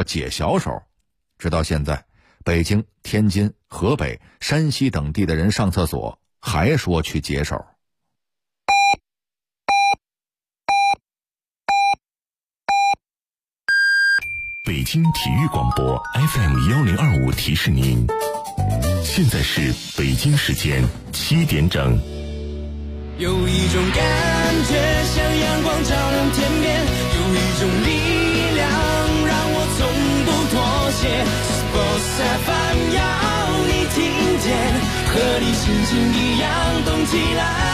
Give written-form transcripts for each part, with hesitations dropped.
解小手。直到现在，北京、天津、河北、山西等地的人上厕所还说去解手。 北京体育广播 FM1025 提示您，现在是北京时间7点整。 有一种感觉像阳光照亮天边，有一种力量让我从不妥协。Sports FM 要你听见，和你心情一样动起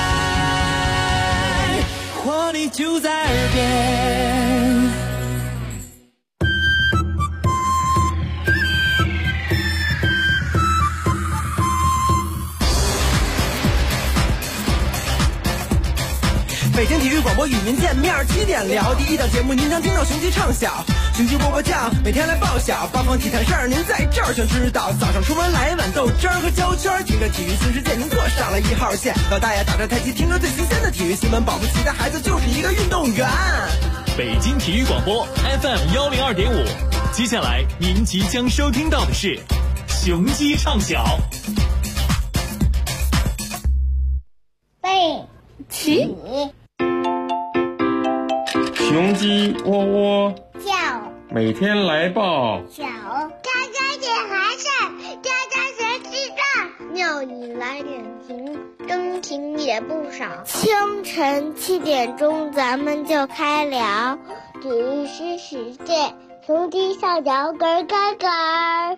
来，活力就在耳边。北京体育广播与您见面，7点聊第一档节目，您将听到雄鸡唱晓，雄鸡波波叫，每天来报晓，八方体坛事儿您在这儿全知道。早上出门来一碗豆汁儿和焦圈，听着体育新世界，您坐上了1号线。老大爷打着太极，听着最新鲜的体育新闻，保不齐的孩子就是一个运动员。 北京体育广播 FM102.5，接下来您即将收听到的是雄鸡唱晓。 背起雄鸡窝窝叫， 每天来报小家家点孩子，家家学习大，庙里来点情，真情也不少。清晨7点钟，咱们就开聊体育新世界，雄鸡上脚咯咯咯。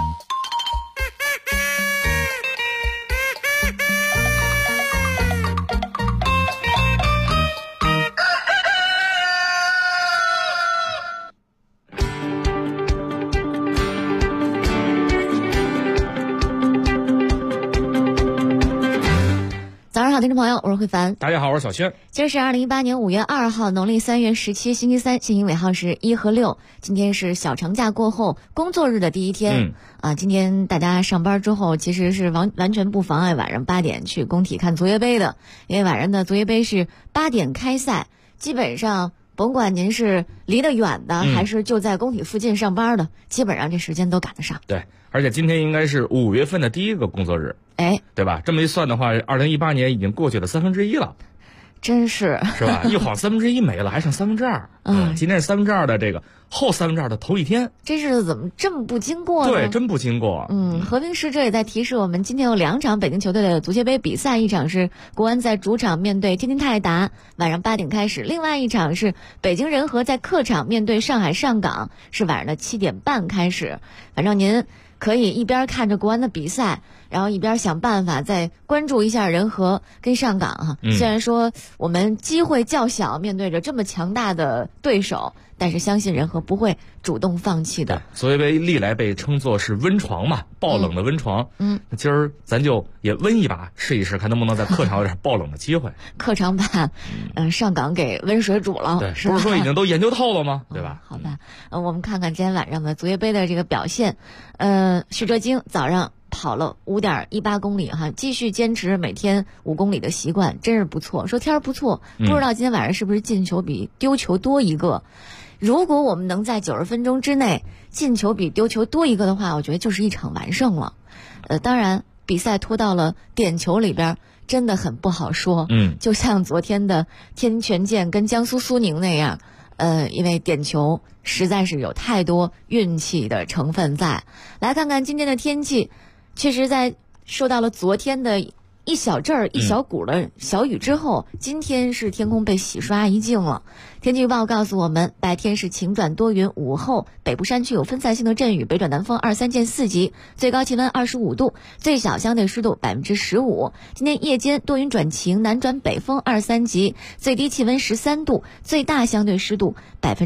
早上好，听众朋友，我是慧凡。 大家好，我是小轩。 今儿是2018年5月2号，农历3月17，星期三，信息尾号是1和6。今天是小长假过后工作日的第一天。今天大家上班之后，其实是完全不妨碍晚上8点去工体看足协杯的，因为晚上的足协杯是8点开赛，基本上甭管您是离得远的，还是就在工体附近上班的，基本上这时间都赶得上。 对，而且今天应该是5月份的第一个工作日，对吧？这么一算的话，2018年已经过去了1/3了， 真是吧？一晃1/3没了，还剩2/3。今天是2/3的这个后2/3的头一天， 这日子怎么这么不经过呢？ 对，真不经过。 和平使者也在提示我们，今天有2场北京球队的足协杯比赛，一场是国安在主场面对天津泰达，晚上8点开始；另外一场是北京人和在客场面对上海上港，是晚上的7点半开始。反正您可以一边看着国安的比赛，然后一边想办法再关注一下人和跟上港哈。虽然说我们机会较小，面对着这么强大的对手，但是相信人和不会主动放弃的。 足协杯历来被称作是温床嘛，爆冷的温床。今儿咱就也温一把，试一试，看能不能在客场有点爆冷的机会。 客场把上港给温水煮了， 对， 是吧？ 不是说已经都研究透了吗？对吧？ 好吧，我们看看今天晚上的足协杯的这个表现。许哲京早上跑了5.18公里哈，继续坚持每天5公里的习惯，真是不错。说天儿不错，不知道今天晚上是不是进球比丢球多一个。如果我们能在90分钟之内进球比丢球多一个的话，我觉得就是一场完胜了。当然比赛拖到了点球里边，真的很不好说。就像昨天的天津权健跟江苏苏宁那样，因为点球实在是有太多运气的成分在。来看看今天的天气，确实在受到了昨天的一小阵儿一小股的小雨之后，今天是天空被洗刷一净了。天气预报告诉我们，白天是晴转多云，午后北部山区有分散性的阵雨，北转南风2-3见4级，最高气温25度，最小相对湿度15%。今天夜间多云转晴，南转北风2-3级，最低气温13度，最大相对湿度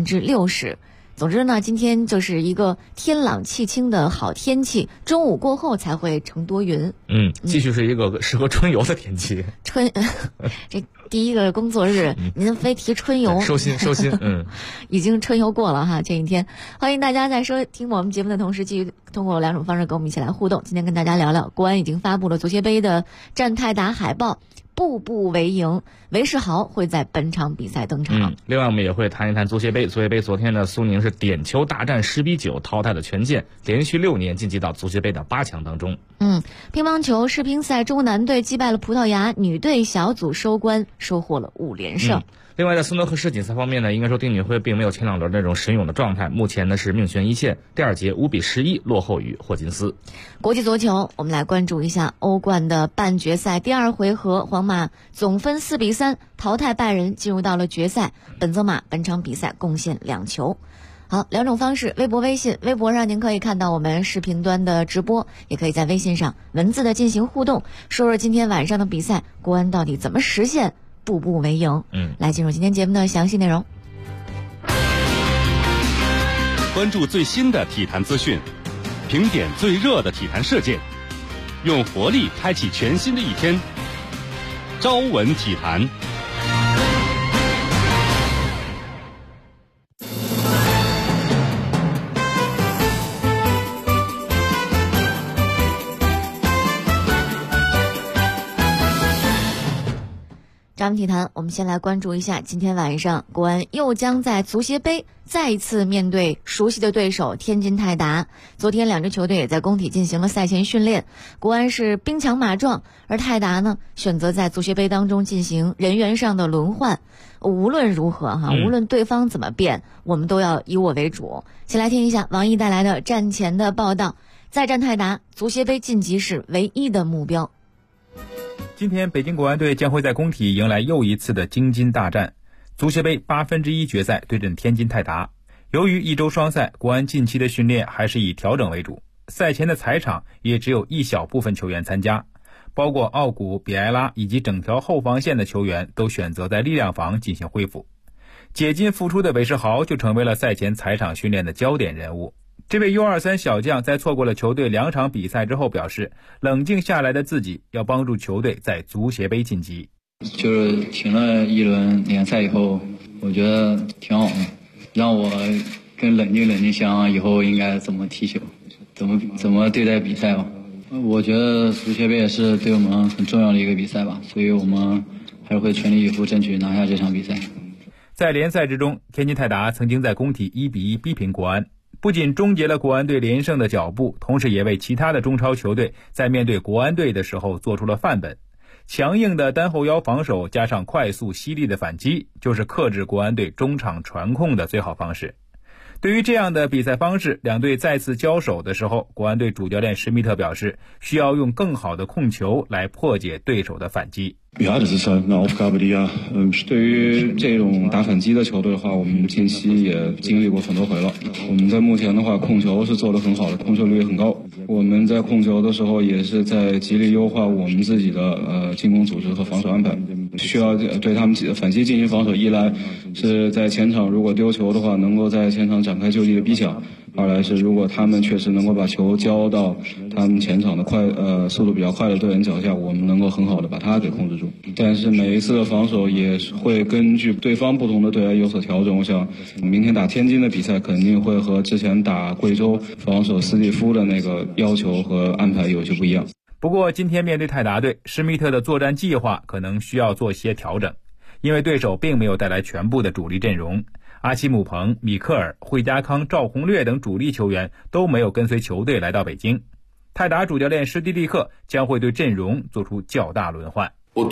60%。总之呢，今天就是一个天朗气清的好天气，中午过后才会成多云。 继续是一个适合春游的天气。 这第一个工作日，您非提春游， 收心。 已经春游过了哈，这一天。欢迎大家在收听我们节目的同时，继续通过2种方式跟我们一起来互动。今天跟大家聊聊，国安已经发布了足协杯的战泰达海报。 步步为营，韦世豪会在本场比赛登场。 另外我们也会谈一谈足协杯。足协杯昨天呢，苏宁是点球大战10-9淘汰了权健，连续6年晋级到足协杯的8强当中。 乒乓球世乒赛中国男队击败了葡萄牙，女队小组收官，收获了5连胜。 另外在斯诺克世锦赛方面呢，应该说丁俊晖并没有前2轮那种神勇的状态，目前呢是命悬一线，第2节5-11落后于霍金斯。 国际足球，我们来关注一下欧冠的半决赛第2回合，皇马总分4-3淘汰拜仁，进入到了决赛。本泽马本场比赛贡献2球。好，2种方式，微博、微信。微博上您可以看到我们视频端的直播，也可以在微信上文字的进行互动，说说今天晚上的比赛，国安到底怎么实现步步为营。来进入今天节目的详细内容。 关注最新的体坛资讯，评点最热的体坛事件，用活力开启全新的一天。朝闻体坛。 咱们体坛，我们先来关注一下今天晚上国安又将在足协杯再一次面对熟悉的对手天津泰达。昨天2支球队也在工体进行了赛前训练，国安是兵强马壮，而泰达呢选择在足协杯当中进行人员上的轮换。无论如何无论对方怎么变，我们都要以我为主。先来听一下王毅带来的战前的报道。再战泰达，足协杯晋级是唯一的目标。 今天北京国安队将会在工体迎来又一次的京津大战，足协杯1/8决赛对阵天津泰达。由于一周双赛，国安近期的训练还是以调整为主，赛前的踩场也只有一小部分球员参加，包括奥古、比埃拉以及整条后防线的球员都选择在力量房进行恢复。解禁复出的韦世豪就成为了赛前踩场训练的焦点人物。这位 U23 小将在错过了球队2场比赛之后表示，冷静下来的自己要帮助球队在足协杯晋级。 就是停了一轮联赛以后，我觉得挺好的，让我更冷静想以后应该怎么踢球，怎么对待比赛吧。我觉得足协杯也是对我们很重要的一个比赛吧，所以我们还是会全力以赴争取拿下这场比赛。 在联赛之中，天津泰达曾经在工体1-1逼平国安，不仅终结了国安队连胜的脚步，同时也为其他的中超球队在面对国安队的时候做出了范本。强硬的单后腰防守加上快速犀利的反击，就是克制国安队中场传控的最好方式。对于这样的比赛方式，两队再次交手的时候，国安队主教练施密特表示，需要用更好的控球来破解对手的反击。 Ja, das ist halt eine Aufgabe, die ja 对于这种打反击的球队的话，我们近期也经历过很多回了。我们在目前的话，控球是做得很好的，控球率也很高。我们在控球的时候，也是在极力优化我们自己的进攻组织和防守安排。需要对他们反击进行防守，一来是在前场如果丢球的话，能够在前场展开就地的逼抢；二来是如果他们确实能够把球交到他们前场的速度比较快的队员脚下，我们能够很好的把他给控制住。但是每一次的防守也会根据对方不同的队员有所调整。我想明天打天津的比赛肯定会和之前打贵州防守斯蒂夫的那个要求和安排有些不一样。 不过今天面对泰达队，施密特的作战计划可能需要做些调整，因为对手并没有带来全部的主力阵容，阿奇姆彭、米克尔、惠家康、赵宏略等主力球员都没有跟随球队来到北京。泰达主教练施蒂利克将会对阵容做出较大轮换。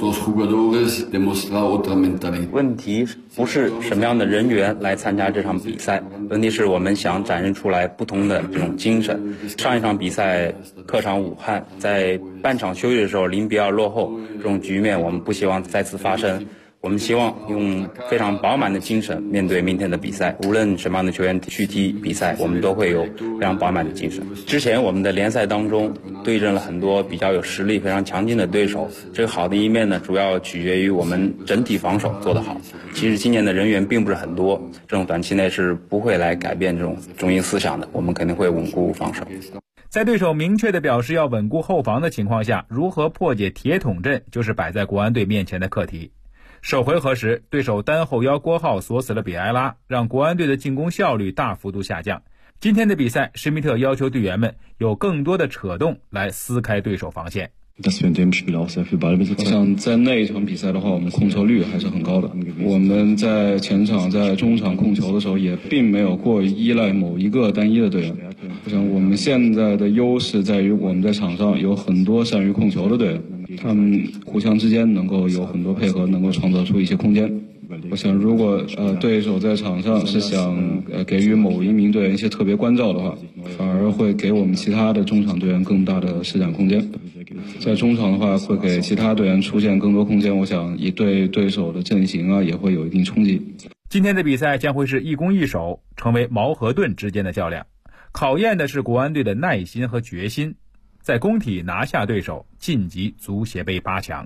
问题不是什么样的人员来参加这场比赛，问题是我们想展示出来不同的这种精神。上一场比赛客场武汉，在半场休息的时候0-2落后，这种局面我们不希望再次发生。我们希望用非常饱满的精神面对明天的比赛，无论什么样的球员去踢比赛，我们都会有非常饱满的精神。之前我们的联赛当中对阵了很多比较有实力非常强劲的对手，这个好的一面呢，主要取决于我们整体防守做得好。其实今年的人员并不是很多，这种短期内是不会来改变这种中心思想的，我们肯定会稳固防守。 在对手明确地表示要稳固后防的情况下，如何破解铁桶阵就是摆在国安队面前的课题。首回合时，对手单后腰郭浩锁死了比埃拉，让国安队的进攻效率大幅度下降。今天的比赛，施密特要求队员们有更多的扯动来撕开对手防线。 我想在那一场比赛的话，我们控球率还是很高的。我们在前场、在中场控球的时候，也并没有过于依赖某一个单一的队员。我想我们现在的优势在于我们在场上有很多善于控球的队员，他们互相之间能够有很多配合，能够创造出一些空间。我想，如果对手在场上是想给予某一名队员一些特别关照的话，反而会给我们其他的中场队员更大的施展空间。在中场的话，会给其他队员出现更多空间，我想也对对手的阵型也会有一定冲击。 今天的比赛将会是一攻一守，成为矛和盾之间的较量，考验的是国安队的耐心和决心，在工体拿下对手，晋级足协杯8强。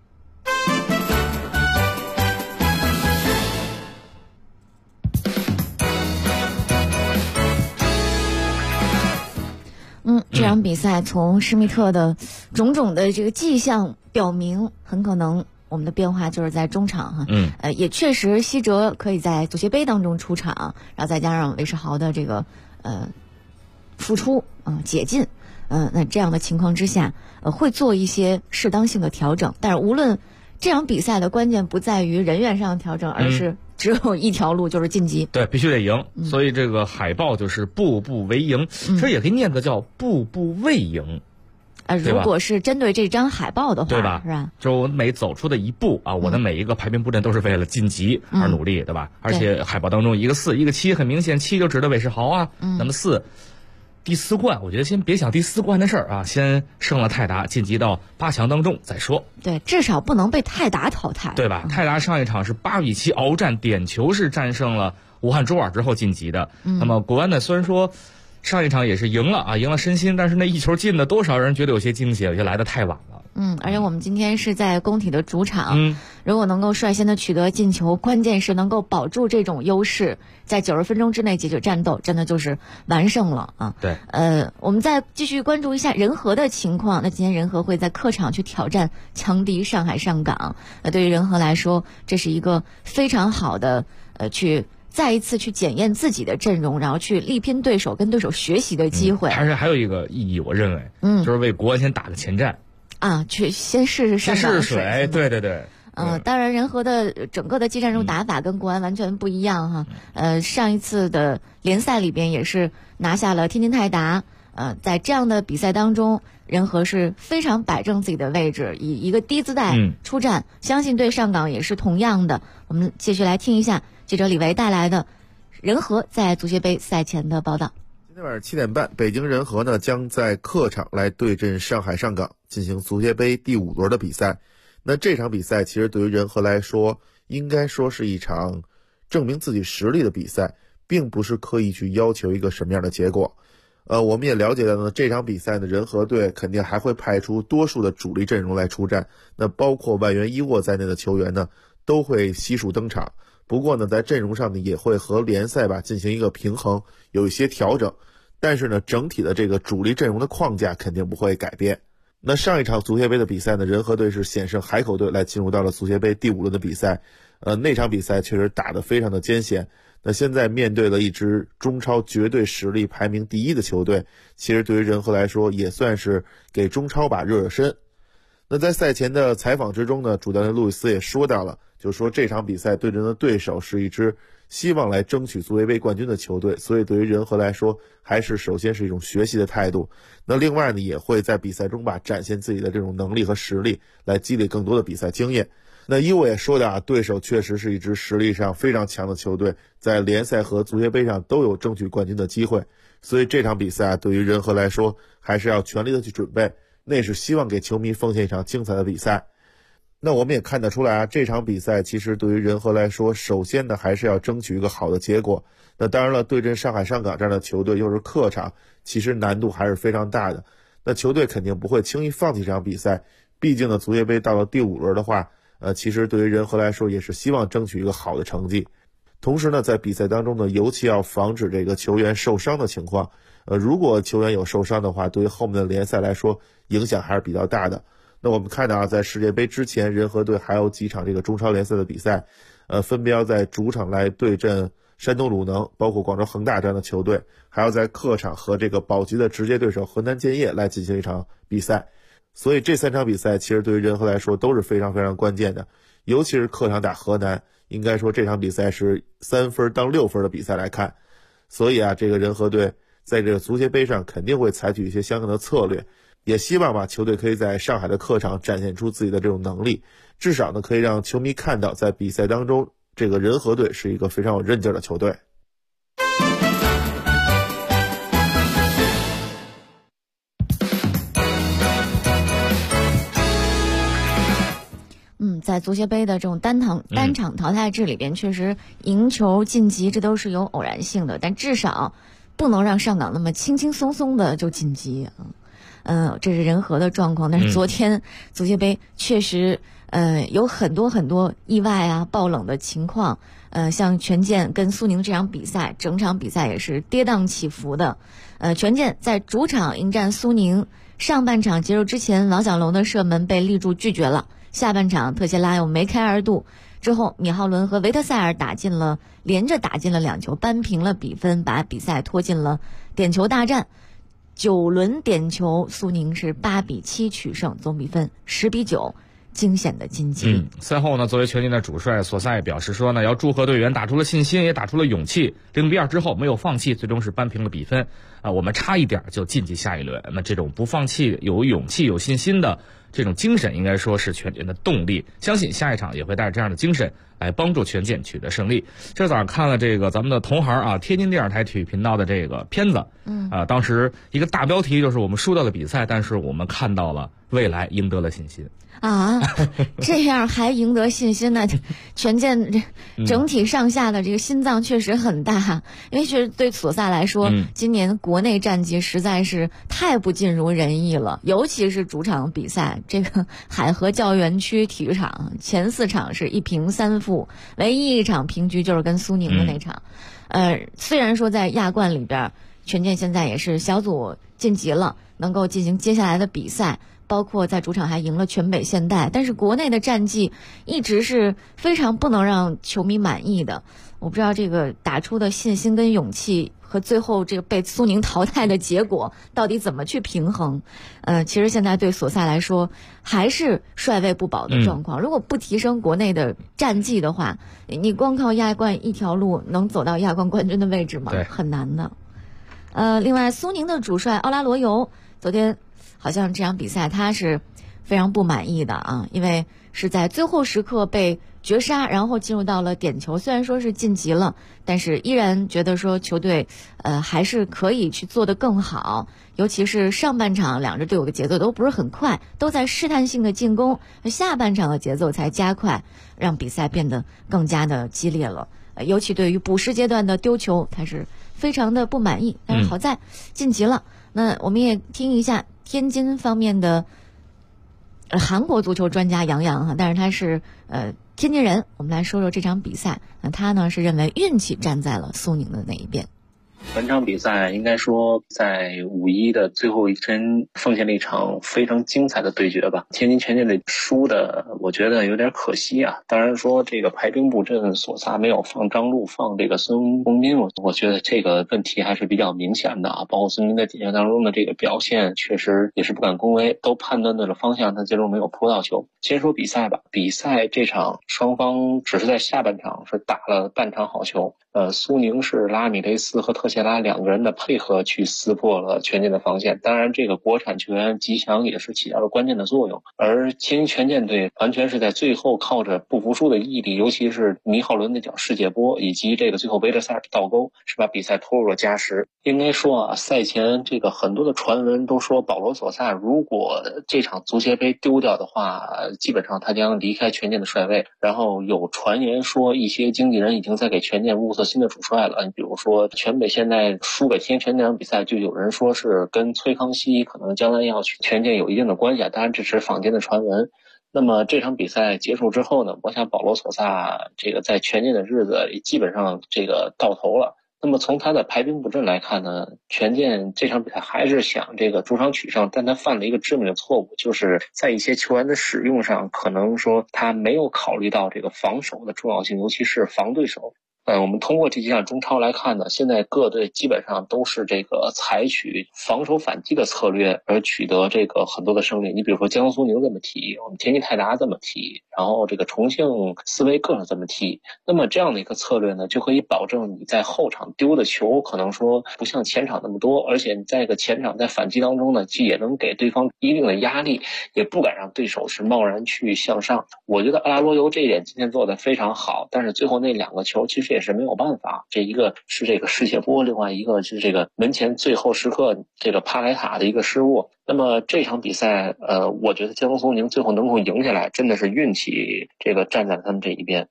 这场比赛从施密特的种种的这个迹象表明，很可能我们的变化就是在中场哈。也确实希哲可以在足协杯当中出场，然后再加上韦世豪的这个复出解禁，那这样的情况之下，会做一些适当性的调整。但是无论这场比赛的关键不在于人员上的调整，而是只有一条路，就是晋级。 对，必须得赢。所以这个海报就是步步为营，这也可以念个叫步步为营。 如果是针对这张海报的话， 对吧？ 是吧？ 就我每走出的一步我的每一个排兵布阵都是为了晋级而努力，对吧？而且海报当中一个4，一个7，很明显7就指的韦世豪那么4。第4冠，我觉得先别想第4冠的事儿先胜了泰达，晋级到8强当中再说。 对，至少不能被泰达淘汰， 对吧？泰达上一场是8比7鏖战，点球是战胜了武汉卓尔之后晋级的。那么国安呢，虽然说上一场也是赢了赢了申鑫，但是那一球进的多少人觉得有些惊喜，有些来得太晚了。 而且我们今天是在工体的主场，如果能够率先的取得进球，关键是能够保住这种优势，在90分钟之内解决战斗，真的就是完胜了对， 我们再继续关注一下人和的情况。那今天人和会在客场去挑战强敌上海上港。对于人和来说，这是一个非常好的去再一次去检验自己的阵容，然后去力拼对手，跟对手学习的机会。 还有一个意义，我认为，就是为国安先打个前站。 去先试试水，对对对。 当然人和的整个的技战术打法跟国安完全不一样上一次的联赛里边也是拿下了天津泰达，在这样的比赛当中，人和是非常摆正自己的位置，以一个低姿态出战，相信对上港也是同样的。我们继续来听一下记者李维带来的人和在足协杯赛前的报道。 今天晚上7点半，北京人和呢将在客场来对阵上海上港，进行足协杯第5轮的比赛。那这场比赛其实对于人和来说，应该说是一场证明自己实力的比赛，并不是刻意去要求一个什么样的结果。我们也了解到呢，这场比赛呢，人和队肯定还会派出多数的主力阵容来出战，那包括外援伊沃在内的球员呢，都会悉数登场。不过呢，在阵容上呢，也会和联赛进行一个平衡，有一些调整。但是呢，整体的这个主力阵容的框架肯定不会改变。那上一场足协杯的比赛呢，人和队是险胜海口队来进入到了足协杯第5轮的比赛。那场比赛确实打得非常的艰险。那现在面对了一支中超绝对实力排名第1的球队，其实对于人和来说也算是给中超热热身。那在赛前的采访之中呢，主教练路易斯也说到了，就是说这场比赛对阵的对手是一支希望来争取足协杯冠军的球队，所以对于人和来说，还是首先是一种学习的态度。那另外呢，也会在比赛中展现自己的这种能力和实力，来积累更多的比赛经验。那伊沃也说的对手确实是一支实力上非常强的球队，在联赛和足协杯上都有争取冠军的机会，所以这场比赛对于人和来说，还是要全力的去准备，那是希望给球迷奉献一场精彩的比赛。那我们也看得出来这场比赛其实对于人和来说，首先呢还是要争取一个好的结果。那当然了，对阵上海上港这样的球队又是客场，其实难度还是非常大的。那球队肯定不会轻易放弃这场比赛，毕竟呢足协杯到了第5轮的话，其实对于人和来说也是希望争取一个好的成绩。同时呢，在比赛当中呢，尤其要防止这个球员受伤的情况。如果球员有受伤的话，对于后面的联赛来说影响还是比较大的。那我们看到在世界杯之前，人和队还有几场这个中超联赛的比赛，分别要在主场来对阵山东鲁能，包括广州恒大这样的球队，还要在客场和这个保级的直接对手河南建业来进行一场比赛。 所以这3场比赛其实对于人和来说都是非常非常关键的，尤其是客场打河南，应该说这场比赛是3分当6分的比赛来看。所以这个人和队在这个足协杯上肯定会采取一些相应的策略，也希望球队可以在上海的客场展现出自己的这种能力，至少呢可以让球迷看到在比赛当中这个人和队是一个非常有韧劲的球队。 在足协杯的这种单场淘汰制里边，确实赢球晋级这都是有偶然性的，但至少不能让上港那么轻轻松松的就晋级这是人和的状况。但是昨天足协杯确实有很多意外爆冷的情况。像权健跟苏宁这场比赛，整场比赛也是跌宕起伏的。权健在主场迎战苏宁，上半场结束之前，王小龙的射门被立柱拒绝了。下半场特谢拉又梅开二度，之后米浩伦和维特塞尔连着打进了2球，扳平了比分，把比赛拖进了点球大战。9轮点球，苏宁是8-7取胜，总比分10-9。惊险的晋级。 赛后呢，作为权健的主帅索萨也表示说呢，要祝贺队员打出了信心，也打出了勇气。0-2之后没有放弃，最终是扳平了比分。我们差一点就晋级下一轮。那这种不放弃、有勇气、有信心的这种精神，应该说是权健的动力。相信下一场也会带着这样的精神来帮助权健取得胜利。今儿早上看了这个咱们的同行天津电视台体育频道的这个片子，当时一个大标题就是我们输掉了比赛，但是我们看到了未来，赢得了信心。 这样还赢得信心呢？权健整体上下的这个心脏确实很大，因为确实对索萨来说，今年国内战绩实在是太不尽如人意了，尤其是主场比赛，这个海河教园区体育场前4场是1平3负，唯一一场平局就是跟苏宁的那场。虽然说在亚冠里边，权健现在也是小组晋级了，能够进行接下来的比赛。包括在主场还赢了全北现代，但是国内的战绩一直是非常不能让球迷满意的。我不知道这个打出的信心跟勇气和最后这个被苏宁淘汰的结果到底怎么去平衡。其实现在对索萨来说还是帅位不保的状况。如果不提升国内的战绩的话，你光靠亚冠一条路能走到亚冠冠军的位置吗？很难的。另外苏宁的主帅奥拉罗尤昨天好像这场比赛他是非常不满意的因为是在最后时刻被绝杀，然后进入到了点球。虽然说是晋级了，但是依然觉得说球队还是可以去做得更好。尤其是上半场两支队伍的节奏都不是很快，都在试探性的进攻，下半场的节奏才加快，让比赛变得更加的激烈了。尤其对于补时阶段的丢球，他是非常的不满意。但是好在晋级了。那我们也听一下天津方面的韩国足球专家杨洋但是他是天津人。我们来说说这场比赛。他呢是认为运气站在了苏宁的那一边。 本场比赛应该说在5-1的最后一针奉献了一场非常精彩的对决吧。天津权健队输的我觉得有点可惜啊。当然说这个排兵布阵，索萨没有放张路，放这个孙宏斌，我觉得这个问题还是比较明显的包括孙宏斌在比赛当中的这个表现确实也是不敢恭维，都判断对了方向，他最终没有扑到球。先说比赛吧，比赛这场双方只是在下半场是打了半场好球。苏宁是拉米雷斯和特谢拉两个人的配合去撕破了权健的防线，当然这个国产球员吉祥也是起到了关键的作用。而天津权健队完全是在最后靠着不服输的毅力，尤其是米浩伦的脚世界波以及这个最后维德塞尔的倒钩，是把比赛拖入了加时。应该说赛前这个很多的传闻都说保罗索萨如果这场足协杯丢掉的话，基本上他将离开权健的帅位。然后有传言说一些经纪人已经在给权健物色新的主帅了，你比如说全北现在输给天津权健那场比赛，就有人说是跟崔康熙可能将来要去权健有一定的关系当然这是坊间的传闻。那么这场比赛结束之后呢，我想保罗索萨这个在权健的日子基本上这个到头了。那么从他的排兵布阵来看呢，权健这场比赛还是想这个主场取胜，但他犯了一个致命的错误，就是在一些球员的使用上，可能说他没有考虑到这个防守的重要性，尤其是防对手。 我们通过这几场中超来看呢，现在各队基本上都是这个采取防守反击的策略而取得这个很多的胜利。你比如说江苏宁这么踢，我们天津泰达这么踢，然后这个重庆斯威更是这么踢。那么这样的一个策略呢，就可以保证你在后场丢的球可能说不像前场那么多，而且你在这个前场在反击当中呢，也能给对方一定的压力，也不敢让对手是贸然去向上。我觉得阿拉罗尤这一点今天做得非常好，但是最后那2个球其实也是没有办法，这一个是这个世界波，另外一个是这个门前最后时刻这个帕莱塔的一个失误。那么这场比赛我觉得江苏宁最后能够赢下来，真的是运气这个站在他们这一边。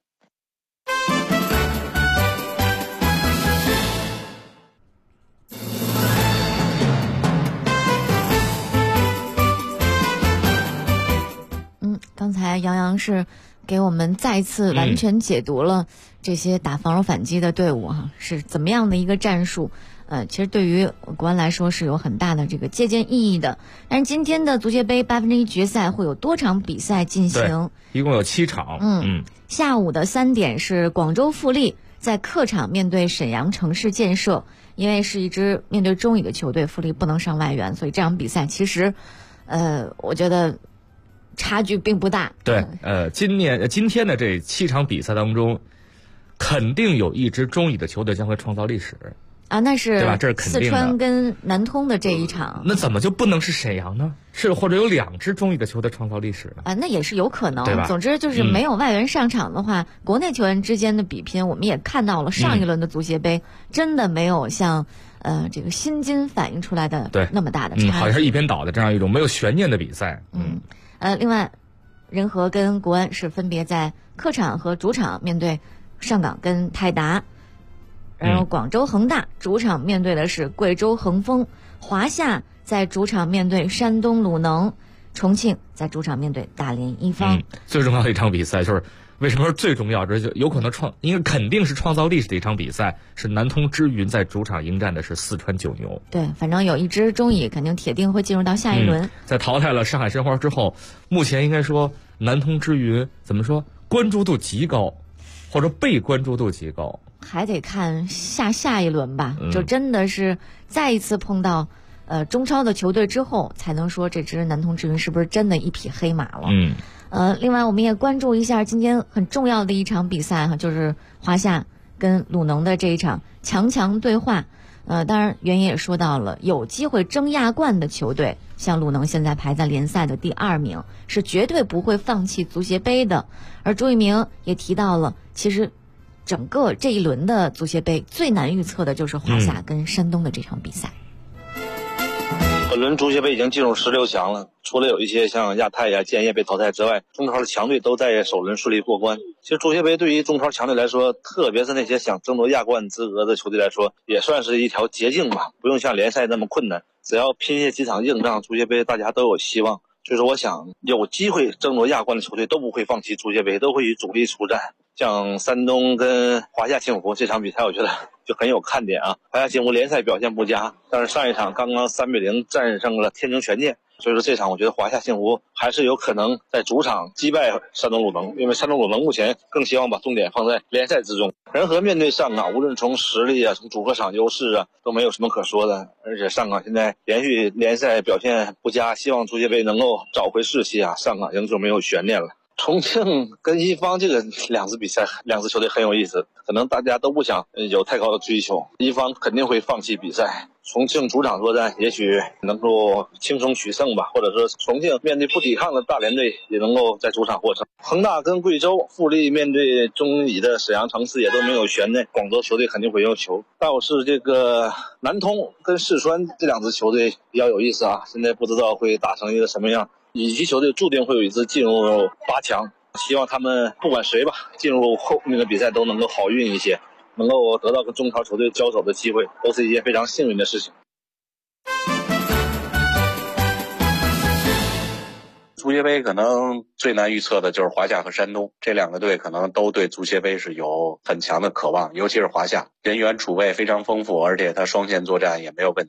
刚才杨洋是给我们再次完全解读了这些打防守反击的队伍是怎么样的一个战术。其实对于国安来说是有很大的这个借鉴意义的。但是今天的足协杯1/8决赛会有多场比赛进行， 一共有7场。 下午的3点是广州富力在客场面对沈阳城市建设，因为是一支面对中乙的球队，富力不能上外援，所以这场比赛其实我觉得差距并不大。 对，今天的这7场比赛当中，肯定有一支中乙的球队将会创造历史啊，那是对吧？这是肯定的。 四川跟南通的这一场， 那怎么就不能是沈阳呢？或者有2支中乙的球队创造历史呢？ 啊，那也是有可能， 对吧？ 总之就是没有外援上场的话，国内球员之间的比拼，我们也看到了上一轮的足协杯，真的没有像这个新津反映出来的那么大的差距， 好像是一边倒的这样一种没有悬念的比赛。 另外，仁和跟国安是分别在客场和主场面对上港跟泰达。然后广州恒大主场面对的是贵州恒丰，华夏在主场面对山东鲁能，重庆在主场面对大连一方。 最重要的一场比赛就是为什么说最重要？这就有可能应该肯定是创造历史的一场比赛，是南通之云在主场迎战的是四川九牛。 对，反正有一支中乙肯定铁定会进入到下一轮。 在淘汰了上海申花之后，目前应该说南通之云怎么说关注度极高，或者被关注度极高。 还得看下一轮吧，就真的是再一次碰到中超的球队之后，才能说这支南通之云是不是真的一匹黑马了。另外我们也关注一下今天很重要的一场比赛哈，就是华夏跟鲁能的这一场强对话。当然原因也说到了，有机会争亚冠的球队，像鲁能现在排在联赛的第2名，是绝对不会放弃足协杯的。而朱一鸣也提到了，其实整个这一轮的足协杯最难预测的就是华夏跟山东的这场比赛。 本轮足协杯已经进入16强了，除了有一些像亚太建业被淘汰之外，中超的强队都在首轮顺利过关。其实足协杯对于中超强队来说，特别是那些想争夺亚冠资格的球队来说，也算是一条捷径吧，不用像联赛那么困难，只要拼下几场硬仗，足协杯大家都有希望。就是我想有机会争夺亚冠的球队都不会放弃足协杯，都会以主力出战。像山东跟华夏幸福这场比赛，我觉得就很有看点啊。华夏幸福联赛表现不佳，但是上一场刚刚3-0战胜了天津权健，所以说这场我觉得华夏幸福还是有可能在主场击败山东鲁能，因为山东鲁能目前更希望把重点放在联赛之中。仁和面对上港，无论从实力从主客场优势都没有什么可说的，而且上港现在连续联赛表现不佳，希望足协杯能够找回士气上港赢就没有悬念了。重庆跟一方这个两支比赛，两支球队很有意思，可能大家都不想有太高的追求，一方肯定会放弃比赛。重庆主场作战也许能够轻松取胜吧，或者说重庆面对不抵抗的大连队也能够在主场获胜。恒大跟贵州，富力面对中乙的沈阳城市也都没有悬念，广州球队肯定会有球。倒是这个南通跟四川这两支球队比较有意思现在不知道会打成一个什么样。乙级球队注定会有一支进入8强，希望他们不管谁吧，进入后面的比赛都能够好运一些，能够得到跟中超球队交手的机会，都是一件非常幸运的事情。 足协杯可能最难预测的就是华夏和山东，这两个队可能都对足协杯是有很强的渴望，尤其是华夏，人员储备非常丰富，而且他双线作战也没有问题。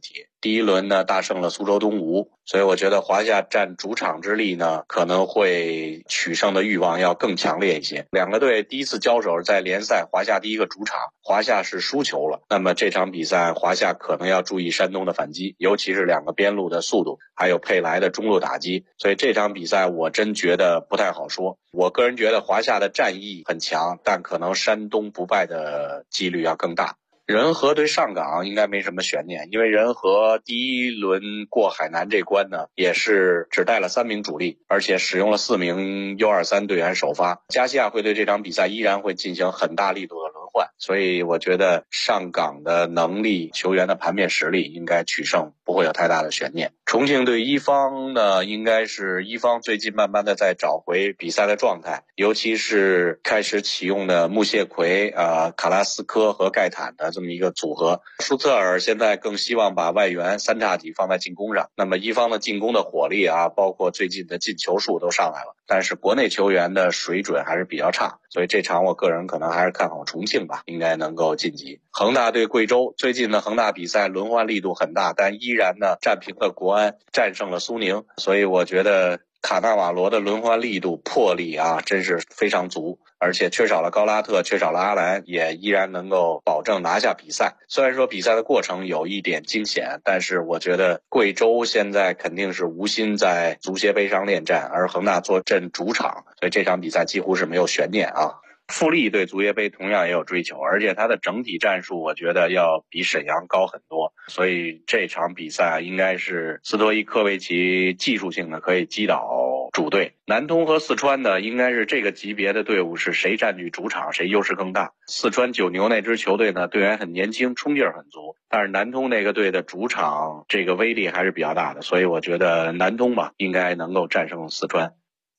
第一轮呢大胜了苏州东吴，所以我觉得华夏占主场之力呢可能会取胜的欲望要更强烈一些。两个队第一次交手在联赛，华夏第一个主场，华夏是输球了，那么这场比赛华夏可能要注意山东的反击，尤其是两个边路的速度，还有佩莱的中路打击，所以这场比赛我真觉得不太好说。我个人觉得华夏的战意很强，但可能山东不败的几率要更大。仁和对上港应该没什么悬念，因为仁和第一轮过海南这关呢，也是只带了3名主力，而且使用了4名 U23 队员首发。加西亚会对这场比赛依然会进行很大力度的轮换，所以我觉得上港的能力、球员的盘面实力应该取胜，不会有太大的悬念。重庆对一方呢，应该是一方最近慢慢的在找回比赛的状态，尤其是开始启用的穆谢奎、卡拉斯科和盖坦的这么一个组合。舒特尔现在更希望把外援三叉戟放在进攻上，那么一方的进攻的火力包括最近的进球数都上来了，但是国内球员的水准还是比较差，所以这场我个人可能还是看好重庆吧，应该能够晋级。恒大对贵州，最近的恒大比赛轮换力度很大，但依然呢战平了国安，战胜了苏宁，所以我觉得卡纳瓦罗的轮换力度魄力真是非常足，而且缺少了高拉特，缺少了阿兰，也依然能够保证拿下比赛。虽然说比赛的过程有一点惊险，但是我觉得贵州现在肯定是无心在足协杯上恋战，而恒大坐镇主场，所以这场比赛几乎是没有悬念富力对足协杯同样也有追求，而且他的整体战术我觉得要比沈阳高很多，所以这场比赛应该是斯托伊科维奇技术性的可以击倒主队。南通和四川的应该是这个级别的队伍，是谁占据主场谁优势更大。四川九牛那支球队呢，队员很年轻，冲劲儿很足，但是南通那个队的主场这个威力还是比较大的，所以我觉得南通吧应该能够战胜四川。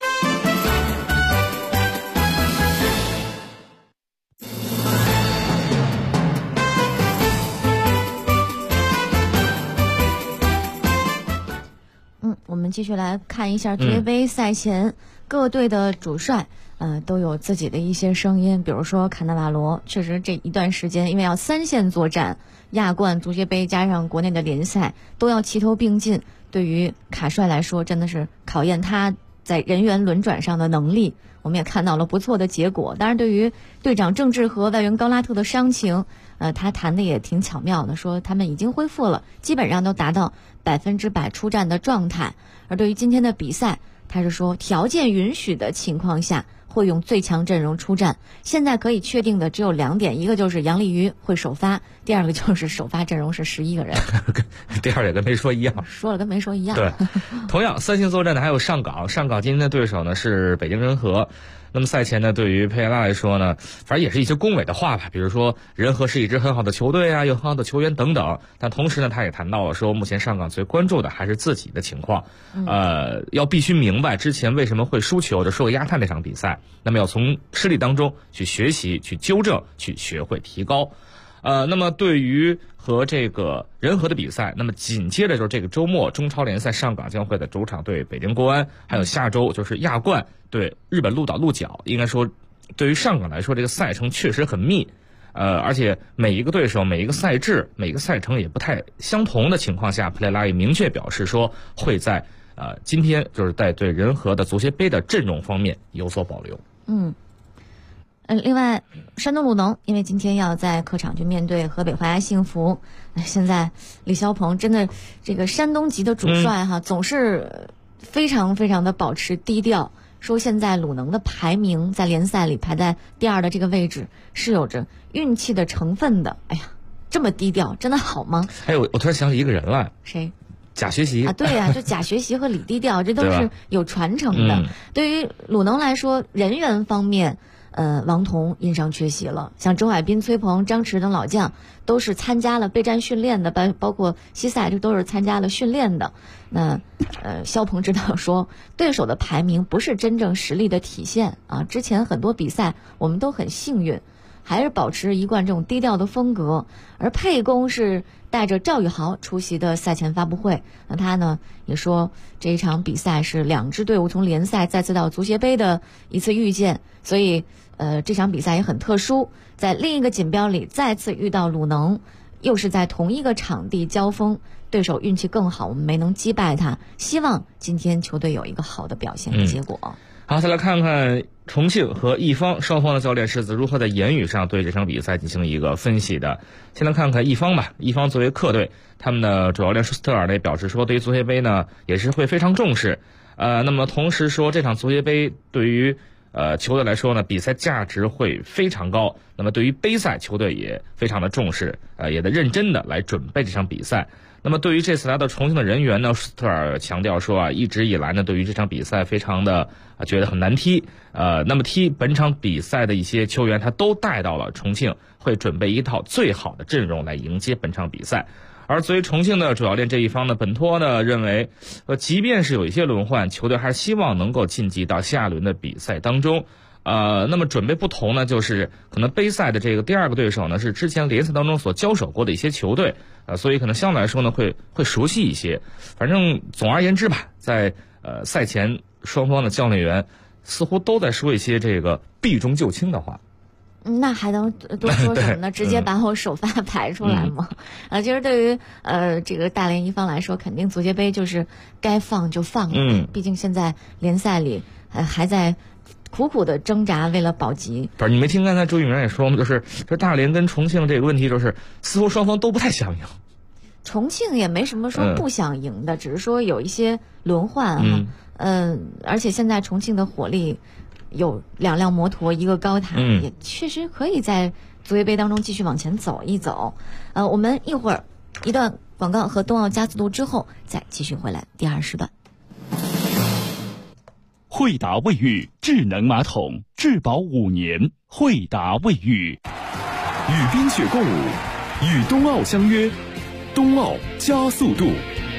我们继续来看一下足协杯赛前各队的主帅，都有自己的一些声音。比如说卡纳瓦罗，确实这一段时间因为要3线作战，亚冠、足协杯加上国内的联赛都要齐头并进，对于卡帅来说真的是考验他在人员轮转上的能力。我们也看到了不错的结果。当然，对于队长郑智和外援高拉特的伤情，他谈的也挺巧妙的，说他们已经恢复了，基本上都达到100%出战的状态。而对于今天的比赛，他是说条件允许的情况下会用最强阵容出战。现在可以确定的只有2点，一个就是杨立瑜会首发，第二个就是首发阵容是11个人。 第二点跟没说一样， 说了跟没说一样。 对，同样3线作战的还有上港，上港今天的对手呢是北京人和。那么赛前呢，对于佩雷拉来说呢，反正也是一些恭维的话吧，比如说人和是一支很好的球队有很好的球员等等。但同时呢，他也谈到了说，目前上港最关注的还是自己的情况，要必须明白之前为什么会输球，就说亚太那场比赛，那么要从失利当中去学习、去纠正、去学会提高。那么对于和这个人和的比赛，那么紧接着就是这个周末中超联赛上港将会在主场对北京国安，还有下周就是亚冠对日本鹿岛鹿角。应该说对于上港来说，这个赛程确实很密，而且每一个对手、每一个赛制、每个赛程也不太相同的情况下，佩雷拉也明确表示说会在今天就是在对人和的足协杯的阵容方面有所保留。 另外，山东鲁能因为今天要在客场去面对河北华夏幸福，现在李霄鹏真的这个山东籍的主帅总是非常非常的保持低调，说现在鲁能的排名在联赛里排在第2的这个位置是有着运气的成分的。哎呀，这么低调真的好吗？ 我突然想起一个人来， 谁？ 贾学习对呀，就贾学习和李低调这都是有传承的。对于鲁能来说，人员方面王彤因伤缺席了，像周海滨、崔鹏、张弛等老将都是参加了备战训练的，包括西塞，这都是参加了训练的。那肖鹏知道说，对手的排名不是真正实力的体现之前很多比赛我们都很幸运，还是保持一贯这种低调的风格。而沛公是带着赵宇豪出席的赛前发布会，那他呢也说，这一场比赛是2支队伍从联赛再次到足协杯的一次遇见，所以这场比赛也很特殊，在另一个锦标里再次遇到鲁能，又是在同一个场地交锋， 对手运气更好，我们没能击败他。希望今天球队有一个好的表现和结果。 好，再来看看重庆和一方双方的教练是如何在言语上对这场比赛进行一个分析的。先来看看一方吧，一方作为客队，他们的主教练舒斯特尔呢表示说，对于足协杯呢也是会非常重视。那么同时说，这场足协杯对于球队来说呢，比赛价值会非常高。那么对于杯赛，球队也非常的重视，也得认真的来准备这场比赛。那么对于这次来到重庆的人员呢，舒斯特尔强调说一直以来呢，对于这场比赛非常的觉得很难踢。那么踢本场比赛的一些球员，他都带到了重庆，会准备一套最好的阵容来迎接本场比赛。而作为重庆的主教练这一方呢，本托呢认为，即便是有一些轮换，球队还是希望能够晋级到下轮的比赛当中。那么准备不同呢，就是可能杯赛的这个第二个对手呢是之前联赛当中所交手过的一些球队，所以可能相对来说呢会熟悉一些。反正总而言之吧，在赛前双方的教练员似乎都在说一些这个避重就轻的话。 那还能多说什么呢？直接把我首发排出来吗？其实对于这个大连一方来说，肯定足协杯就是该放就放了。毕竟现在联赛里还在苦苦的挣扎，为了保级。 不是你没听刚才周宇明也说吗？就是这大连跟重庆这个问题，就是似乎双方都不太想赢。 重庆也没什么说不想赢的，只是说有一些轮换而且现在重庆的火力有2辆摩托，一个高塔，也确实可以在足协杯当中继续往前走一走。我们一会儿一段广告和冬奥加速度之后再继续回来第二时段。 惠达卫浴智能马桶，质保5年。惠达卫浴，与冰雪共舞，与冬奥相约，冬奥加速度。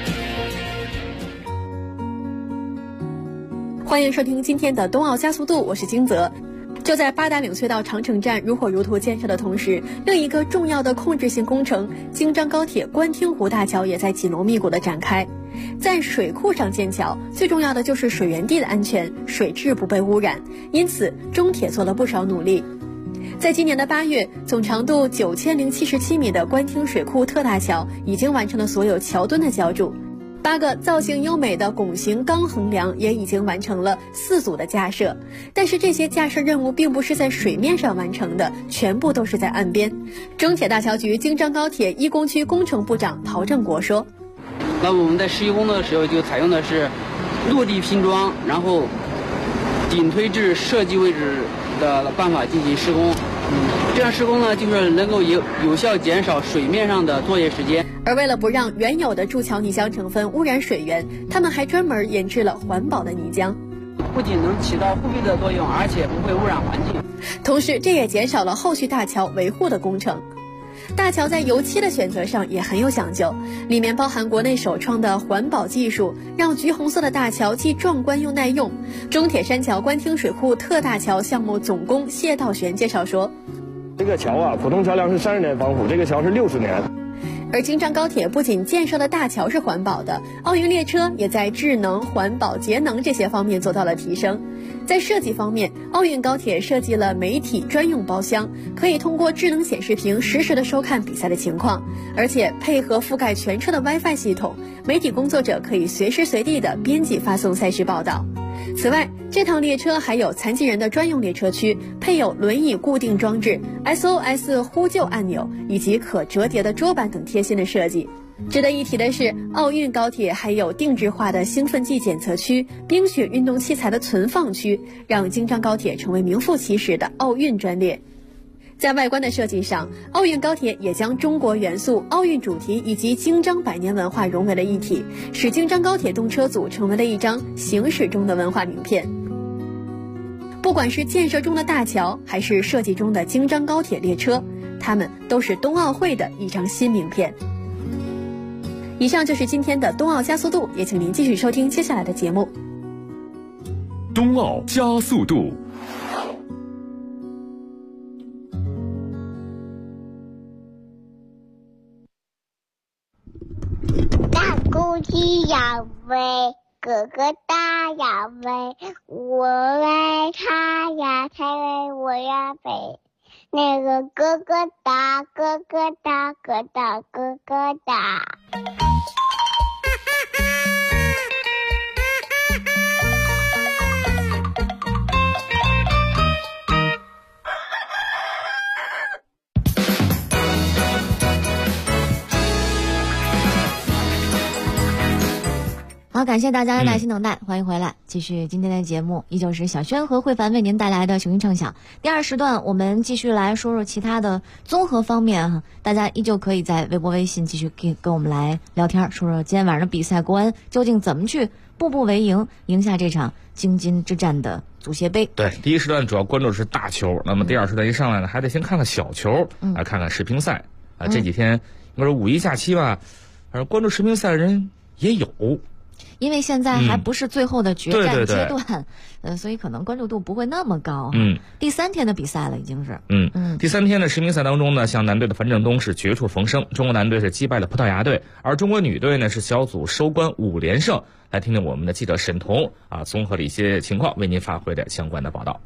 欢迎收听今天的冬奥加速度，我是金泽。就在八达岭隧道长城站如火如荼建设的同时，另一个重要的控制性工程京张高铁官厅湖大桥也在紧锣密鼓地展开。在水库上建桥，最重要的就是水源地的安全，水质不被污染，因此中铁做了不少努力。在今年的8月，总长度9077米的官厅水库特大桥已经完成了所有桥墩的浇筑，8个造型优美的拱形钢横梁也已经完成了4组的架设。但是这些架设任务并不是在水面上完成的，全部都是在岸边。中铁大桥局京张高铁一工区工程部长陶正国说， 那我们在施工的时候就采用的是落地拼装，然后顶推至设计位置的办法进行施工。这样施工呢，就是能够有效减少水面上的作业时间。 而为了不让原有的筑桥泥浆成分污染水源，他们还专门研制了环保的泥浆， 不仅能起到护壁的作用，而且不会污染环境。 同时，这也减少了后续大桥维护的工程。大桥在油漆的选择上也很有讲究，里面包含国内首创的环保技术，让橘红色的大桥既壮观又耐用。中铁山桥官厅水库特大桥项目总工谢道玄介绍说， 这个桥啊，普通桥梁是30年防腐，这个桥是60年。 而京张高铁不仅建设的大桥是环保的，奥运列车也在智能、环保、节能这些方面做到了提升。在设计方面，奥运高铁设计了媒体专用包厢，可以通过智能显示屏实时的收看比赛的情况，而且配合覆盖全车的 WiFi 系统，媒体工作者可以随时随地的编辑发送赛事报道。此外，这趟列车还有残疾人的专用列车区，配有轮椅固定装置、SOS 呼救按钮以及可折叠的桌板等贴心的设计。值得一提的是，奥运高铁还有定制化的兴奋剂检测区、冰雪运动器材的存放区，让京张高铁成为名副其实的奥运专列。在外观的设计上，奥运高铁也将中国元素、奥运主题以及京张百年文化融为了一体，使京张高铁动车组成为了一张行驶中的文化名片。不管是建设中的大桥，还是设计中的京张高铁列车，它们都是冬奥会的一张新名片。以上就是今天的冬奥加速度，也请您继续收听接下来的节目。 冬奥加速度。 大公鸡要飞，哥哥大要飞，我来它呀，它来我呀飞。那个哥哥大，哥哥大，哥大哥哥大。 好，感谢大家的耐心等待，欢迎回来，继续今天的节目，依旧是小轩和慧凡为您带来的雄鹰畅想。第二时段，我们继续来说说其他的综合方面哈，大家依旧可以在微博、微信继续跟我们来聊天，说说今天晚上的比赛，国安究竟怎么去步步为营，赢下这场京津之战的足协杯。 对，第一时段主要关注的是大球，那么第二时段一上来呢，还得先看看小球，来看看世乒赛啊。这几天应该说五一假期吧，反正关注世乒赛的人也有。 因为现在还不是最后的决战阶段， 对， 所以可能关注度不会那么高。第3天的比赛了，已经是。 第3天的世乒赛当中呢，像男队的樊振东是绝处逢生，中国男队是击败了葡萄牙队，而中国女队呢是小组收官5连胜。来听听我们的记者沈彤综合的一些情况，为您发回的相关的报道。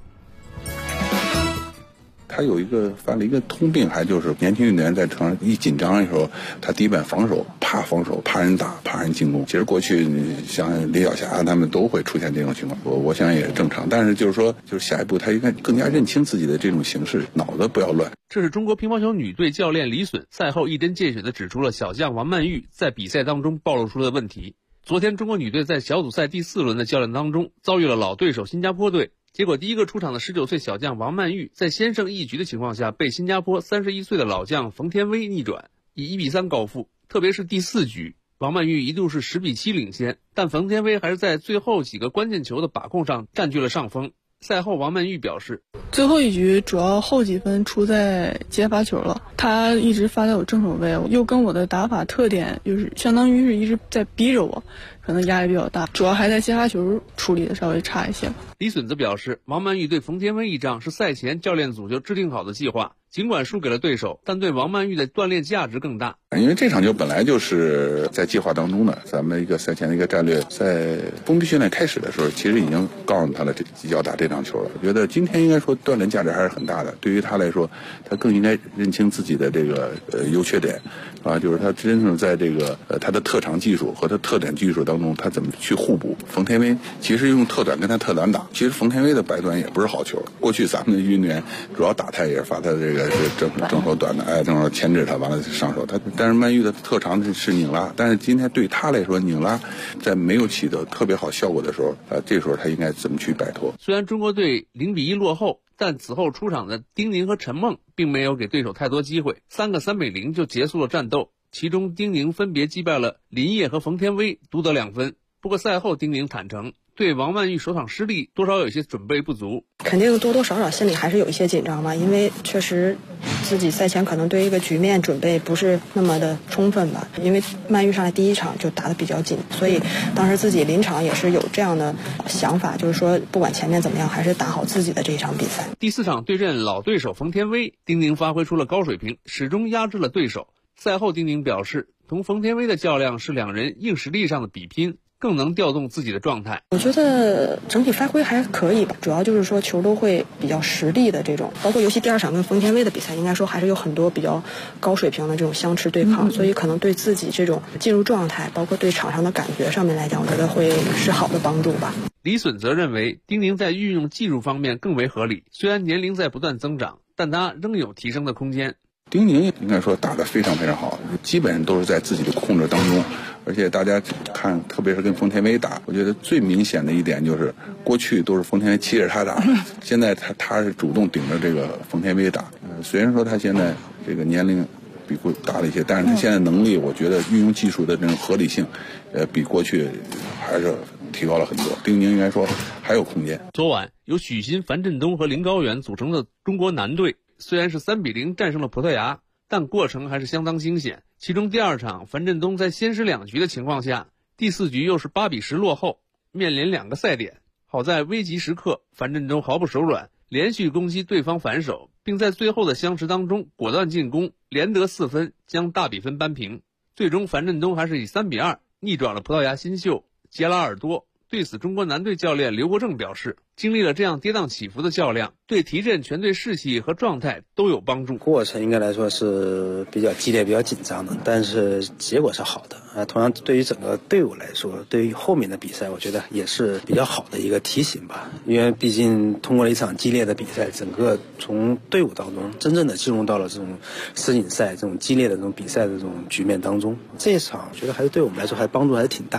他犯了一个通病，还就是年轻运动员在场上一紧张的时候，他第一板防守，怕人打，怕人进攻。其实过去像李晓霞他们都会出现这种情况，我想也是正常。但是就是下一步他应该更加认清自己的这种形势，脑子不要乱。 这是中国乒乓球女队教练李隼赛后一针见血地指出了小将王曼玉在比赛当中暴露出的问题。昨天中国女队在小组赛第4轮的较量当中遭遇了老对手新加坡队。结果第一个出场的19岁小将王曼玉在先胜一局的情况下，被新加坡31岁的老将冯天薇逆转，以1-3高负。特别是第4局，王曼玉一度是10-7领先，但冯天薇还是在最后几个关键球的把控上占据了上风。赛后王曼玉表示， 最后一局主要后几分出在接发球了，他一直发在我正手位，又跟我的打法特点就是相当于是一直在逼着我，可能压力比较大，主要还在接发球处理的稍微差一些。 李隼则表示，王曼玉对冯天薇一仗是赛前教练组就制定好的计划，尽管输给了对手，但对王曼玉的锻炼价值更大。 因为这场球本来就是在计划当中的，咱们一个赛前的一个战略，在封闭训练开始的时候，其实已经告诉他了要打这场球了。我觉得今天应该说锻炼价值还是很大的，对于他来说，他更应该认清自己的这个优缺点啊，就是他真正在这个他的特长技术和他特点技术当中，他怎么去互补。冯天薇其实用特短跟他特短打，其实冯天薇的白短也不是好球。过去咱们的运动员主要打他也是发他这个正手短的，正好牵制他，完了上手。但是曼玉的特长是拧拉，但是今天对他来说，拧拉在没有起到特别好效果的时候，这时候他应该怎么去摆脱？ 虽然中国队0-1落后，但此后出场的丁宁和陈梦并没有给对手太多机会，3个3-0就结束了战斗。其中丁宁分别击败了林烨和冯天薇，独得2分。不过赛后丁宁坦诚，对王曼玉首场失利多少有一些准备不足， 肯定多多少少心里还是有一些紧张吧，因为确实自己赛前可能对一个局面准备不是那么的充分吧，因为曼玉上来第一场就打得比较紧，所以当时自己临场也是有这样的想法，就是说不管前面怎么样，还是打好自己的这一场比赛。 第4场对阵老对手冯天薇，丁宁发挥出了高水平，始终压制了对手。赛后丁宁表示，同冯天薇的较量是两人硬实力上的比拼，更能调动自己的状态。 我觉得整体发挥还可以吧，主要就是说球都会比较实力的这种，包括尤其第2场跟冯天薇的比赛，应该说还是有很多比较高水平的这种相持对抗，所以可能对自己这种进入状态，包括对场上的感觉上面来讲，我觉得会是好的帮助吧。 李隼则认为，丁宁在运用技术方面更为合理，虽然年龄在不断增长，但他仍有提升的空间。 丁宁应该说打得非常非常好，基本上都是在自己的控制当中，而且大家看，特别是跟冯天薇打，我觉得最明显的一点就是，过去都是冯天薇骑着他打，现在他是主动顶着这个冯天薇打。虽然说他现在这个年龄比过大了一些，但是他现在能力，我觉得运用技术的这种合理性，比过去还是提高了很多。丁宁应该说还有空间。 昨晚由许昕、樊振东和林高远组成的中国男队，虽然是3-0战胜了葡萄牙，但过程还是相当惊险。其中第2场，樊振东在先失2局的情况下，第4局又是8-10落后，面临2个赛点。好在危急时刻，樊振东毫不手软，连续攻击对方反手，并在最后的相持当中果断进攻，连得4分，将大比分扳平。最终樊振东还是以3-2逆转了葡萄牙新秀杰拉尔多。对此，中国男队教练刘国正表示，经历了这样跌宕起伏的较量，对提振全队士气和状态都有帮助。 过程应该来说是比较激烈、比较紧张的，但是结果是好的。同样对于整个队伍来说，对于后面的比赛，我觉得也是比较好的一个提醒吧。因为毕竟通过了一场激烈的比赛，整个从队伍当中真正的进入到了这种世锦赛、这种激烈的这种比赛的这种局面当中，这一场我觉得还是对我们来说还帮助还是挺大的。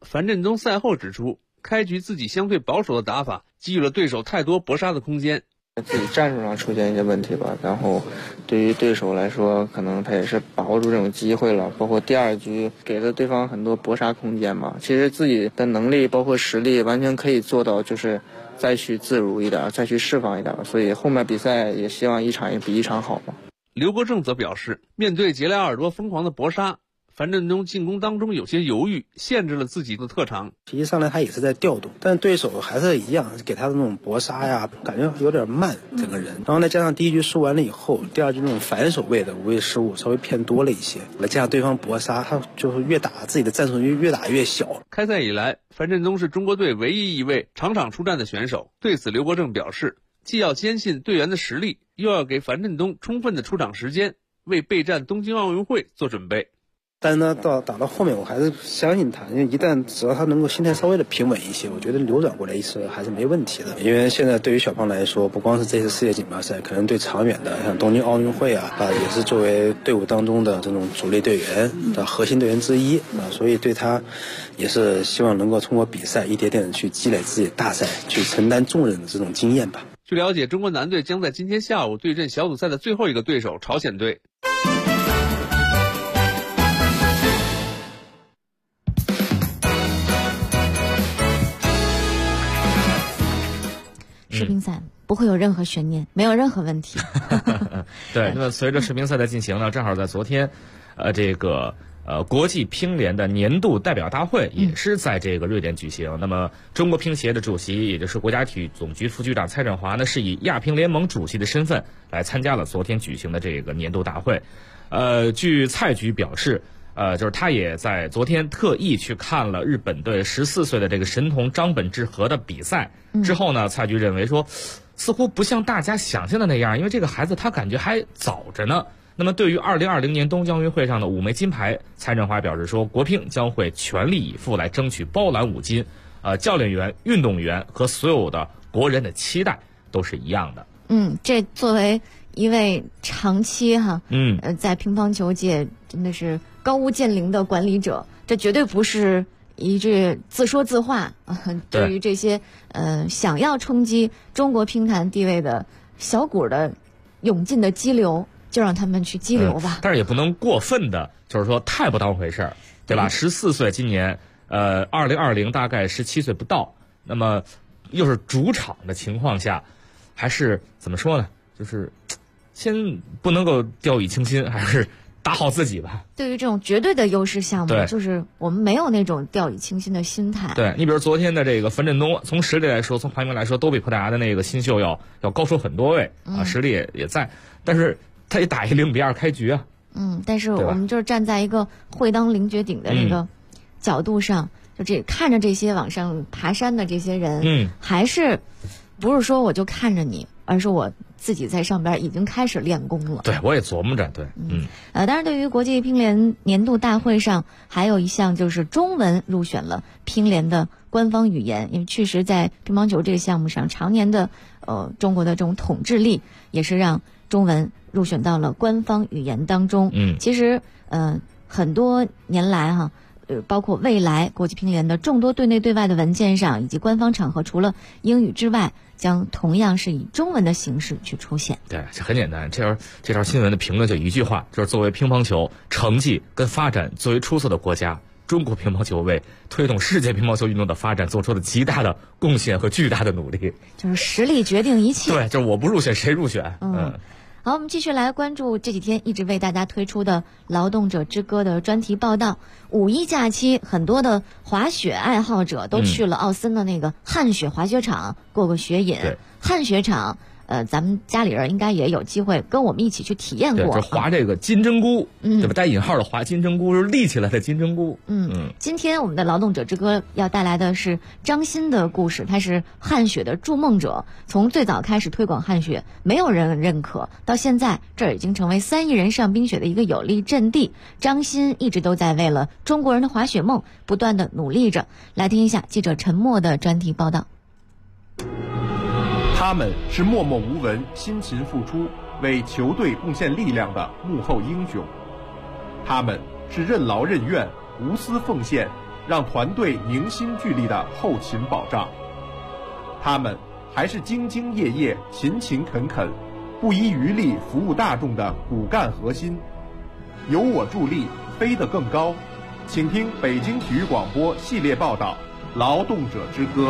樊振东赛后指出，开局自己相对保守的打法，给予了对手太多搏杀的空间。 自己战术上出现一些问题吧，然后对于对手来说，可能他也是把握住这种机会了。包括第2局给了对方很多搏杀空间嘛，其实自己的能力包括实力完全可以做到，就是再去自如一点，再去释放一点。所以后面比赛也希望一场也比一场好嘛。 刘国正则表示，面对杰莱尔多疯狂的搏杀，樊振东进攻当中有些犹豫，限制了自己的特长。 实际上来他也是在调动，但对手还是一样给他的那种搏杀呀，感觉有点慢整个人。然后再加上第1局输完了以后，第2局那种反守位的无谓失误稍微偏多了一些，再加上对方搏杀，他就是越打自己的战术越打越小。 开赛以来，樊振东是中国队唯一一位场场出战的选手。对此，刘国正表示，既要坚信队员的实力，又要给樊振东充分的出场时间，为备战东京奥运会做准备。 但是呢，打到后面，我还是相信他，因为一旦只要他能够心态稍微的平稳一些，我觉得扭转过来一次还是没问题的。因为现在对于小胖来说，不光是这次世界锦标赛，可能对长远的像东京奥运会也是作为队伍当中的这种主力队员的核心队员之一所以对他也是希望能够通过比赛一点点的去积累自己大赛去承担重任的这种经验吧。 据了解，中国男队将在今天下午对阵小组赛的最后一个对手朝鲜队。 世乒赛不会有任何悬念，没有任何问题。 对，那么随着世乒赛的进行呢，正好在昨天，国际乒联的年度代表大会也是在这个瑞典举行。那么中国乒协的主席，也就是国家体育总局副局长蔡振华呢，是以亚乒联盟主席的身份来参加了昨天举行的这个年度大会。据蔡局表示，就是他也在昨天特意去看了日本队14岁的这个神童张本智和的比赛之后呢，蔡局认为说，似乎不像大家想象的那样，因为这个孩子他感觉还早着呢。那么对于2020年东京奥运会上的5枚金牌，蔡振华表示说，国乒将会全力以赴来争取包揽5金。教练员、运动员和所有的国人的期待都是一样的。 这作为一位长期在乒乓球界真的是高屋建瓴的管理者，这绝对不是一句自说自话。对于这些想要冲击中国乒坛地位的小股的涌进的激流，就让他们去激流吧。 但是也不能过分的，就是说太不当回事儿，对吧？14岁，今年2020大概17岁不到，那么又是主场的情况下，还是怎么说呢？就是先不能够掉以轻心，还是打好自己吧。 对于这种绝对的优势项目，就是我们没有那种掉以轻心的心态。 对，你比如昨天的这个樊振东，从实力来说，从排名来说，都比葡萄牙的那个新秀要高出很多位实力也在，但是他也打一0-2开局啊。 但是我们就是站在一个会当凌绝顶的那个角度上，就看着这些往上爬山的这些人，还是不是说我就看着你，而是我自己在上边已经开始练功了。 对，我也琢磨着。对， 当然，对于国际乒联年度大会上，还有一项就是中文入选了乒联的官方语言，因为确实在乒乓球这个项目上，常年的中国的这种统治力，也是让中文入选到了官方语言当中。其实很多年来包括未来国际乒联的众多对内对外的文件上以及官方场合，除了英语之外，将同样是以中文的形式去出现。 对，这很简单。这条新闻的评论就一句话，就是作为乒乓球成绩跟发展最为出色的国家，中国乒乓球为推动世界乒乓球运动的发展做出了极大的贡献和巨大的努力。 就是实力决定一切。 对，就是我不入选谁入选。 好，我们继续来关注这几天一直为大家推出的《劳动者之歌》的专题报道。5·1假期，很多的滑雪爱好者都去了奥森的那个汗雪滑雪场过个雪瘾。汗雪场，咱们家里人应该也有机会跟我们一起去体验过。 就滑这个金针菇，对吧？带引号的滑金针菇，就是立起来的金针菇。 今天我们的《劳动者之歌》要带来的是张欣的故事，他是汗雪的筑梦者，从最早开始推广汗雪，没有人认可，到现在这儿已经成为3亿人上冰雪的一个有力阵地。张欣一直都在为了中国人的滑雪梦不断的努力着。来听一下记者陈默的专题报道。 他们是默默无闻、辛勤付出、为球队贡献力量的幕后英雄。他们是任劳任怨、无私奉献、 让团队凝心聚力的后勤保障。他们还是兢兢业业、勤勤恳恳、不遗余力服务大众的骨干核心。有我助力，飞得更高。请听北京体育广播系列报道《劳动者之歌》。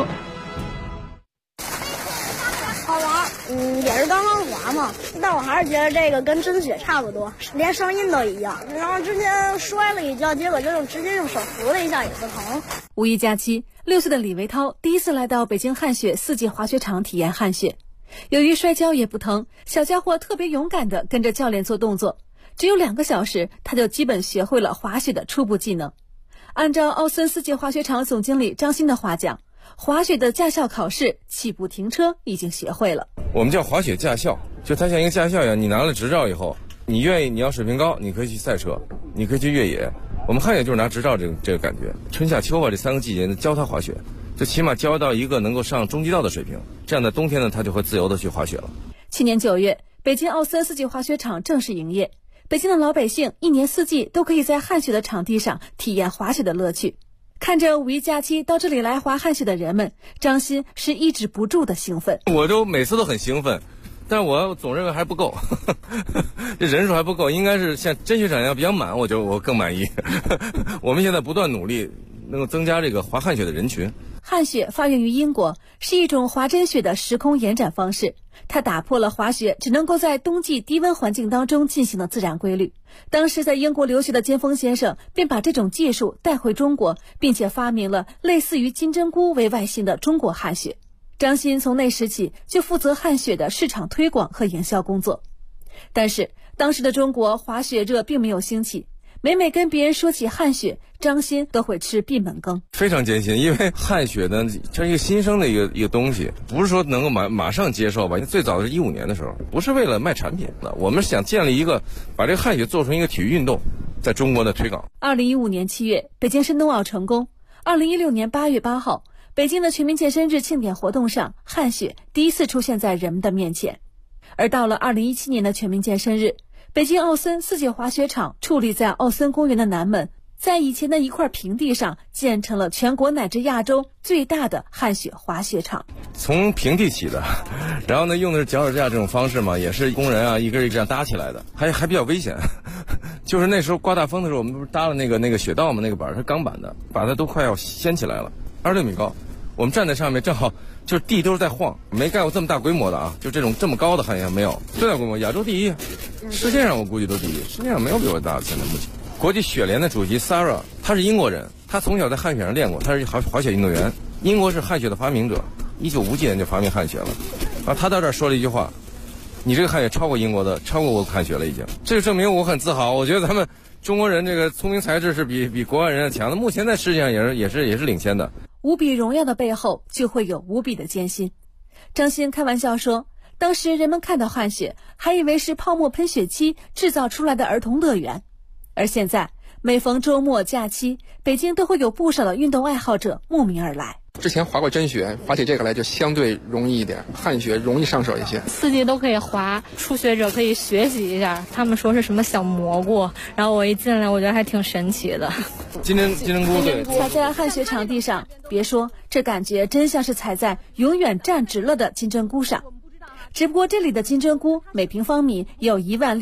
好玩，也是刚刚滑嘛，但我还是觉得这个跟真雪差不多，连声音都一样。然后之前摔了一跤，结果就直接用手扶了一下也不疼。 五一假期，6岁的李维涛第一次来到北京汉雪4季滑雪场体验汉雪。由于摔跤也不疼，小家伙特别勇敢地跟着教练做动作。只有2个小时，他就基本学会了滑雪的初步技能。按照奥森4季滑雪场总经理张鑫的话讲，滑雪的驾校考试起步停车已经学会了。 我们叫滑雪驾校，就它像一个驾校一样，你拿了执照以后，你愿意，你要水平高，你可以去赛车，你可以去越野。我们汉雪就是拿执照这个感觉，春夏秋吧这3个季节教他滑雪，就起码教到一个能够上中级道的水平，这样的冬天呢他就会自由的去滑雪了。 去年9月，北京奥森4季滑雪场正式营业，北京的老百姓1年4季都可以在汉雪的场地上体验滑雪的乐趣。看着五一假期到这里来滑汉雪的人们，张鑫是抑制不住的兴奋。 我都每次都很兴奋，但我总认为还不够，这人数还不够，应该是像真雪场一样比较满，我更满意。我们现在不断努力，能够增加这个滑汉雪的人群。 汉雪发源于英国，是一种滑真雪的时空延展方式，它打破了滑雪只能够在冬季低温环境当中进行的自然规律。当时在英国留学的尖峰先生便把这种技术带回中国，并且发明了类似于金针菇为外形的中国汉雪。张鑫从那时起就负责汉雪的市场推广和营销工作。但是当时的中国滑雪热并没有兴起，每跟别人说起汉雪，张鑫都会吃闭门羹， 非常艰辛。因为汉雪呢，这是一个新生的一个东西，不是说能够马上接受吧。最早的是15年的时候，不是为了卖产品的，我们想建立一个把这个汉雪做成一个体育运动，在中国的推广。 2015年7月，北京申冬奥成功。2016年8月8号，北京的全民健身日庆典活动上，汉雪第一次出现在人们的面前。而到了2017年的全民健身日，北京奥森4季滑雪场矗立在奥森公园的南门，在以前的一块平地上建成了全国乃至亚洲最大的汉雪滑雪场。 从平地起的，然后呢用的是脚手架这种方式嘛，也是工人啊一个一个这样搭起来的，还比较危险。就是那时候刮大风的时候，我们不是搭了那个雪道嘛，那个板是钢板的，把它都快要掀起来了，26米高。我们站在上面，正好就是地都是在晃，没盖过这么大规模的啊，就这么高的好像没有，最大规模亚洲第一，世界上我估计都第一，世界上没有比我大的。现在目前，国际雪联的主席 Sarah， 他是英国人，他从小在汉雪上练过，他是滑雪运动员，英国是汉雪的发明者，1957年就发明汉雪了。然后他到这儿说了一句话：“你这个汉雪超过我汉雪了，已经。”这就证明我很自豪。我觉得咱们中国人这个聪明才智是比国外人强的，目前在世界上也是领先的。 无比荣耀的背后，就会有无比的艰辛。张鑫开玩笑说，当时人们看到汉雪，还以为是泡沫喷雪机制造出来的儿童乐园，而现在每逢周末假期，北京都会有不少的运动爱好者慕名而来。 之前滑过真雪，滑起这个来就相对容易一点，汉雪容易上手一些。 4季都可以滑，初学者可以学习一下。他们说是什么小蘑菇，然后我一进来，我觉得还挺神奇的。 金针菇，对。 踩在汉雪场地上，别说，这感觉真像是踩在永远站直了的金针菇上。只不过这里的金针菇每平方米有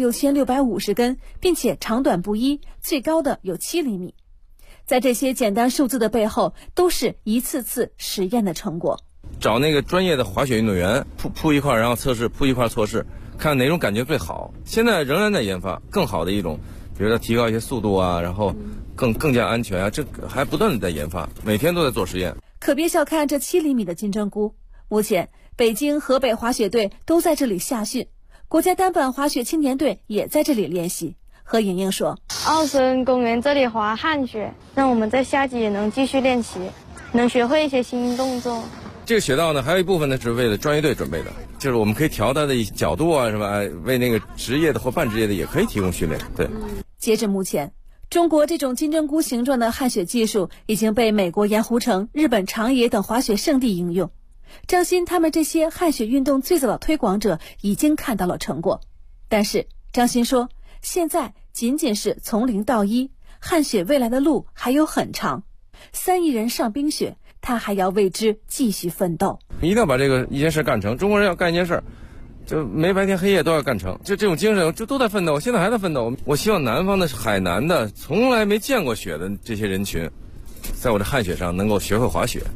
16650根，并且长短不一，最高的有7厘米。在这些简单数字的背后，都是一次次实验的成果。 找那个专业的滑雪运动员铺一块，然后测试，铺一块测试，看哪种感觉最好。现在仍然在研发更好的一种，比如说提高一些速度啊，然后更加安全啊，这还不断的在研发，每天都在做实验。 可别小看这7厘米的金针菇，目前北京、河北滑雪队都在这里夏训，国家单板滑雪青年队也在这里练习。何莹莹说， 奥森公园这里滑汉雪，让我们在夏季也能继续练习，能学会一些新动作。 这个雪道呢，还有一部分呢是为了专业队准备的，就是我们可以调它的角度啊，是吧？为那个职业的或半职业的也可以提供训练。对。 截至目前，中国这种金针菇形状的汉雪技术已经被美国盐湖城、日本长野等滑雪胜地应用。张鑫他们这些汉雪运动最早的推广者已经看到了成果，但是张鑫说，现在仅仅是从0到1，汉雪未来的路还有很长。 3亿人上冰雪，他还要为之继续奋斗。 一定要把一件事干成，中国人要干一件事，就没白天黑夜都要干成，就这种精神，就都在奋斗，现在还在奋斗。我希望南方的海南的从来没见过雪的这些人群，在我的汗雪上能够学会滑雪。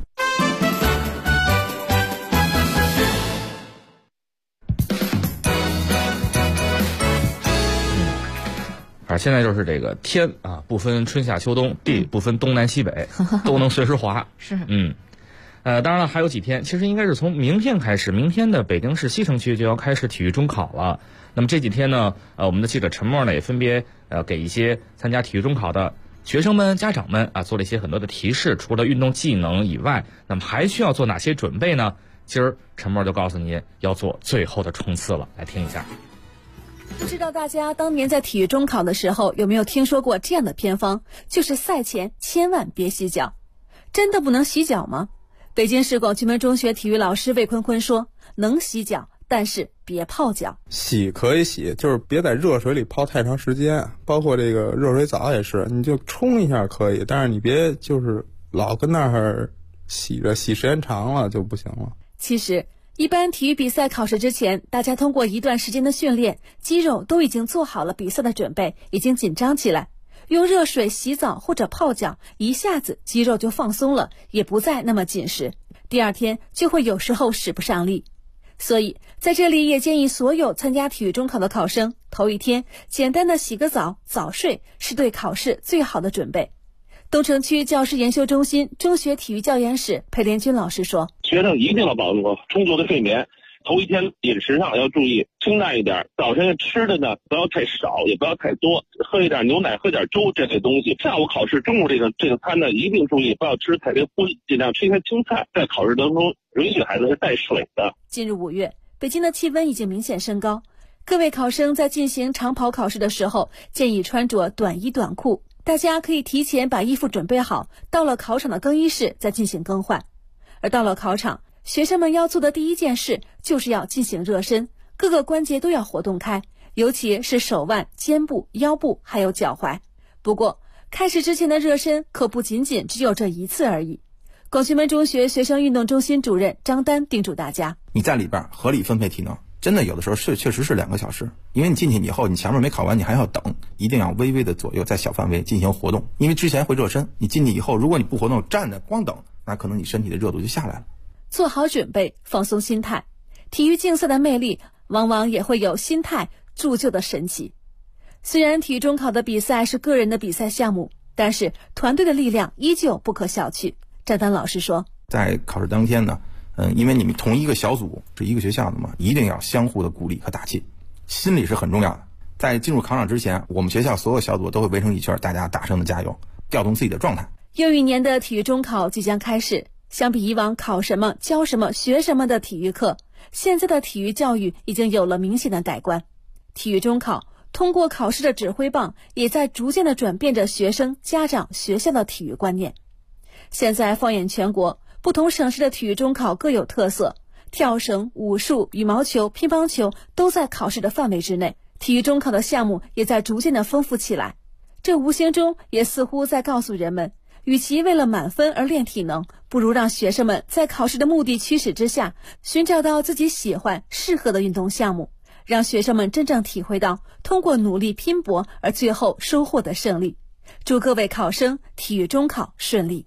现在就是这个天啊，不分春夏秋冬，地不分东南西北，都能随时滑。 是， 当然了，还有几天，其实应该是从明天开始，明天的北京市西城区就要开始体育中考了。那么这几天呢，我们的记者陈默呢也分别给一些参加体育中考的学生们、家长们做了一些很多的提示。除了运动技能以外，那么还需要做哪些准备呢？今儿陈默就告诉你要做最后的冲刺了，来听一下。 不知道大家当年在体育中考的时候有没有听说过这样的偏方，就是赛前千万别洗脚。真的不能洗脚吗？北京市广渠门中学体育老师魏坤坤说，能洗脚，但是别泡脚。 洗可以洗，就是别在热水里泡太长时间，包括这个热水澡也是，你就冲一下可以，但是你别就是老跟那儿洗着，洗时间长了就不行了。 其实一般体育比赛考试之前，大家通过一段时间的训练，肌肉都已经做好了比赛的准备，已经紧张起来。用热水洗澡或者泡脚，一下子肌肉就放松了，也不再那么紧实，第二天就会有时候使不上力。所以在这里也建议所有参加体育中考的考生，头一天简单的洗个澡，早睡是对考试最好的准备。东城区教师研修中心中学体育教研室裴连军老师说， 学生一定要保证充足的睡眠，头一天饮食上要注意清淡一点，早晨吃的呢不要太少也不要太多，喝一点牛奶喝点粥这类东西。下午考试中午这个餐呢一定注意不要吃太多荤，尽量吃一些青菜。在考试当中允许孩子是带水的。 进入5月，北京的气温已经明显升高，各位考生在进行长跑考试的时候建议穿着短衣短裤，大家可以提前把衣服准备好，到了考场的更衣室再进行更换。而到了考场，学生们要做的第一件事就是要进行热身，各个关节都要活动开，尤其是手腕、肩部、腰部还有脚踝。不过开始之前的热身可不仅仅只有这一次而已。广渠门中学学生运动中心主任张丹叮嘱大家， 你在里边合理分配体能，真的有的时候确实是2个小时，因为你进去以后你前面没考完，你还要等，一定要微微的左右在小范围进行活动，因为之前会热身，你进去以后如果你不活动站着光等，那可能你身体的热度就下来了。 做好准备，放松心态，体育竞赛的魅力往往也会有心态铸就的神奇。虽然体育中考的比赛是个人的比赛项目，但是团队的力量依旧不可小觑。张丹老师说， 在考试当天呢，因为你们同一个小组是一个学校的嘛，一定要相互的鼓励和打气，心理是很重要的。在进入考场之前，我们学校所有小组都会围成一圈，大家大声的加油，调动自己的状态。 又一年的体育中考即将开始，相比以往考什么、教什么、学什么的体育课，现在的体育教育已经有了明显的改观。体育中考通过考试的指挥棒，也在逐渐的转变着学生、家长、学校的体育观念。现在放眼全国，不同省市的体育中考各有特色，跳绳、武术、羽毛球、乒乓球都在考试的范围之内，体育中考的项目也在逐渐的丰富起来。这无形中也似乎在告诉人们，与其为了满分而练体能，不如让学生们在考试的目的驱使之下，寻找到自己喜欢、适合的运动项目，让学生们真正体会到通过努力拼搏而最后收获的胜利。祝各位考生体育中考顺利。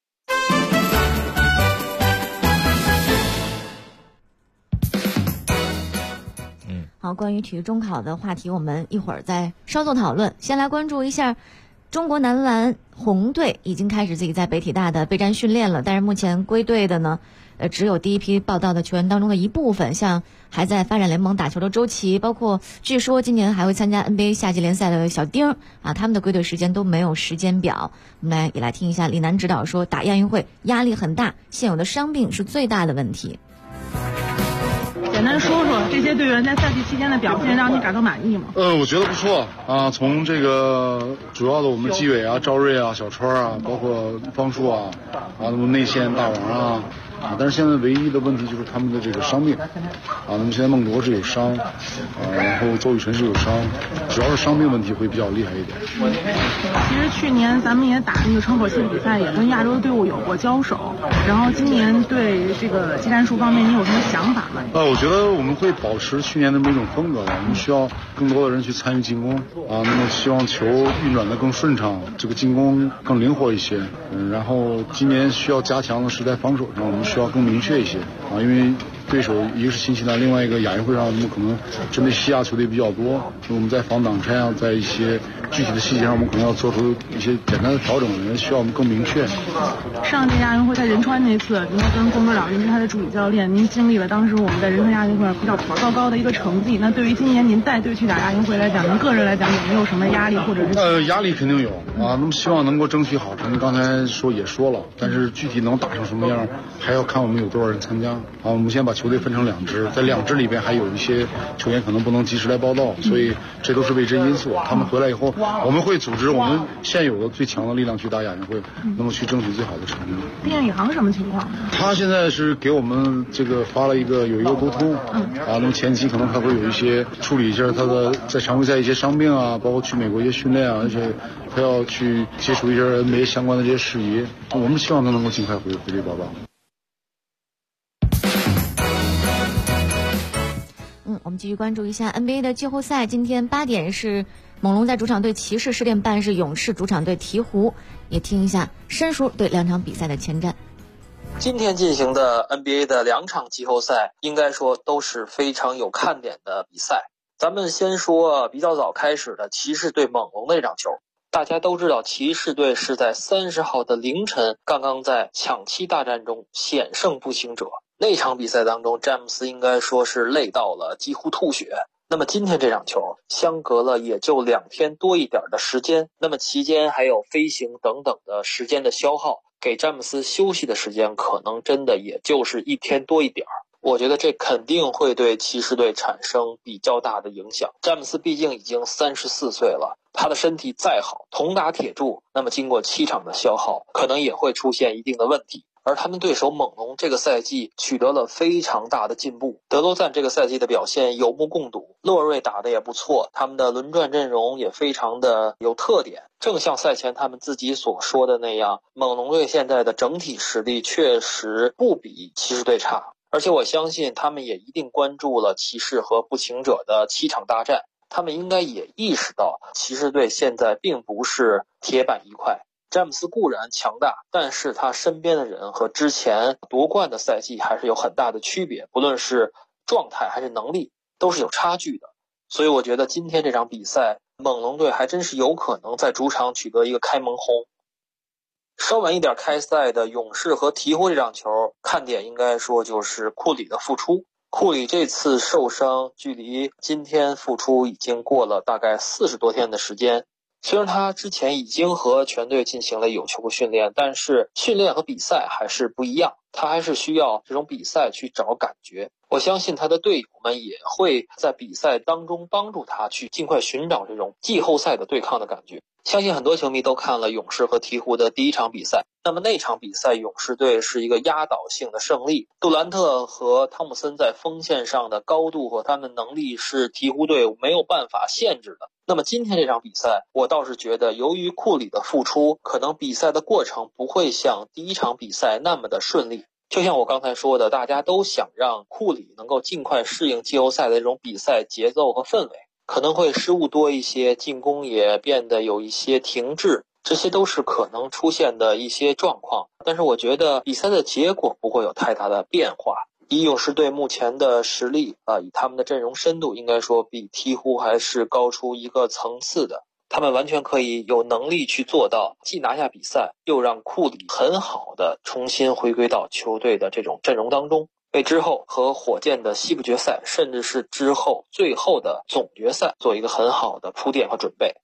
好，关于体育中考的话题，我们一会儿再稍作讨论。先来关注一下中国男篮红队已经开始自己在北体大的备战训练了，但是目前归队的呢，只有第一批报道的球员当中的一部分，像还在发展联盟打球的周琦，包括据说今年还会参加 NBA 夏季联赛的小丁啊，他们的归队时间都没有时间表。我们也来听一下李楠指导说，打亚运会压力很大，现有的伤病是最大的问题。 简单说说这些队员在赛季期间的表现，让你感到满意吗？ 我觉得不错啊。从这个主要的我们纪委啊、赵睿啊、小川啊，包括方硕啊，内线大王啊， 但是现在唯一的问题就是他们的这个伤病那么现在孟铎是有伤然后周雨辰是有伤，主要是伤病问题会比较厉害一点。 其实去年咱们也打那个窗口系比赛，也跟亚洲队伍有过交手，然后今年对这个技战术方面你有什么想法吗？ 我觉得我们会保持去年的那种风格吧，我们需要更多的人去参与进攻那么希望球运转的更顺畅，这个进攻更灵活一些然后今年需要加强的是在防守上，我们需要更明确一些因为对手一个是新西兰，另外一个亚运会上我们可能针对西亚球队比较多，我们在防挡拆在一些具体的细节上我们可能要做出一些简单的调整，需要我们更明确。 上届亚运会在仁川那次，您跟龚德朗您是他的助理教练，您经历了当时我们在仁川亚运会比较糟糕的一个成绩，那对于今年您带队去打亚运会来讲，您个人来讲有没有什么压力或者是？ 压力肯定有那么希望能够争取好成绩，刚才也说了，但是具体能打成什么样还要看我们有多少人参加我们先把球队分成2支，在2支里边还有一些球员可能不能及时来报道，所以这都是未知因素。他们回来以后，我们会组织我们现有的最强的力量去打亚运会，那么去争取最好的成绩。 丁宇航什么情况？ 他现在是给我们发了有一个沟通那么前期可能他会有一些处理一下他的在常规赛一些伤病包括去美国一些训练而且他要去接触一下 NBA 相关的这些事宜，我们希望他能够尽快回归报道。 我们继续关注一下 NBA 的季后赛。今天8点是猛龙在主场对骑士，10点半是勇士主场对鹈鹕。也听一下申叔对2场比赛的前瞻。 今天进行的 NBA 的2场季后赛，应该说都是非常有看点的比赛。咱们先说比较早开始的骑士对猛龙的这场球。大家都知道，骑士队是在30号的凌晨刚刚在抢七大战中险胜步行者。那场比赛当中，詹姆斯应该说是累到了几乎吐血。那么今天这场球相隔了也就2天多一点的时间，那么期间还有飞行等等的时间的消耗，给詹姆斯休息的时间可能真的也就是1天多一点。我觉得这肯定会对骑士队产生比较大的影响。詹姆斯毕竟已经34岁了，他的身体再好，铜打铁铸，那么经过7场的消耗，可能也会出现一定的问题。而他们对手猛龙这个赛季取得了非常大的进步，德罗赞这个赛季的表现有目共睹，洛瑞打得也不错，他们的轮转阵容也非常的有特点。正像赛前他们自己所说的那样，猛龙队现在的整体实力确实不比骑士队差，而且我相信他们也一定关注了骑士和步行者的7场大战，他们应该也意识到骑士队现在并不是铁板一块。詹姆斯固然强大，但是他身边的人和之前夺冠的赛季还是有很大的区别，不论是状态还是能力都是有差距的。所以我觉得今天这场比赛，猛龙队还真是有可能在主场取得一个开门红。稍晚一点开赛的勇士和鹈鹕这场球，看点应该说就是库里的复出。库里这次受伤，距离今天复出已经过了大概40多天的时间。虽然他之前已经和全队进行了有球训练，但是训练和比赛还是不一样，他还是需要这种比赛去找感觉。我相信他的队友们也会在比赛当中帮助他去尽快寻找这种季后赛的对抗的感觉。相信很多球迷都看了勇士和鹈鹕的第1场比赛，那么那场比赛勇士队是一个压倒性的胜利，杜兰特和汤姆森在锋线上的高度和他们能力是鹈鹕队没有办法限制的。那么今天这场比赛，我倒是觉得由于库里的复出，可能比赛的过程不会像第1场比赛那么的顺利。就像我刚才说的，大家都想让库里能够尽快适应季后赛的这种比赛节奏和氛围，可能会失误多一些，进攻也变得有一些停滞，这些都是可能出现的一些状况。但是我觉得比赛的结果不会有太大的变化。以勇士队目前的实力以他们的阵容深度，应该说比鹈鹕还是高出一个层次的。他们完全可以有能力去做到既拿下比赛，又让库里很好的重新回归到球队的这种阵容当中，为之后和火箭的西部决赛，甚至是之后最后的总决赛做一个很好的铺垫和准备。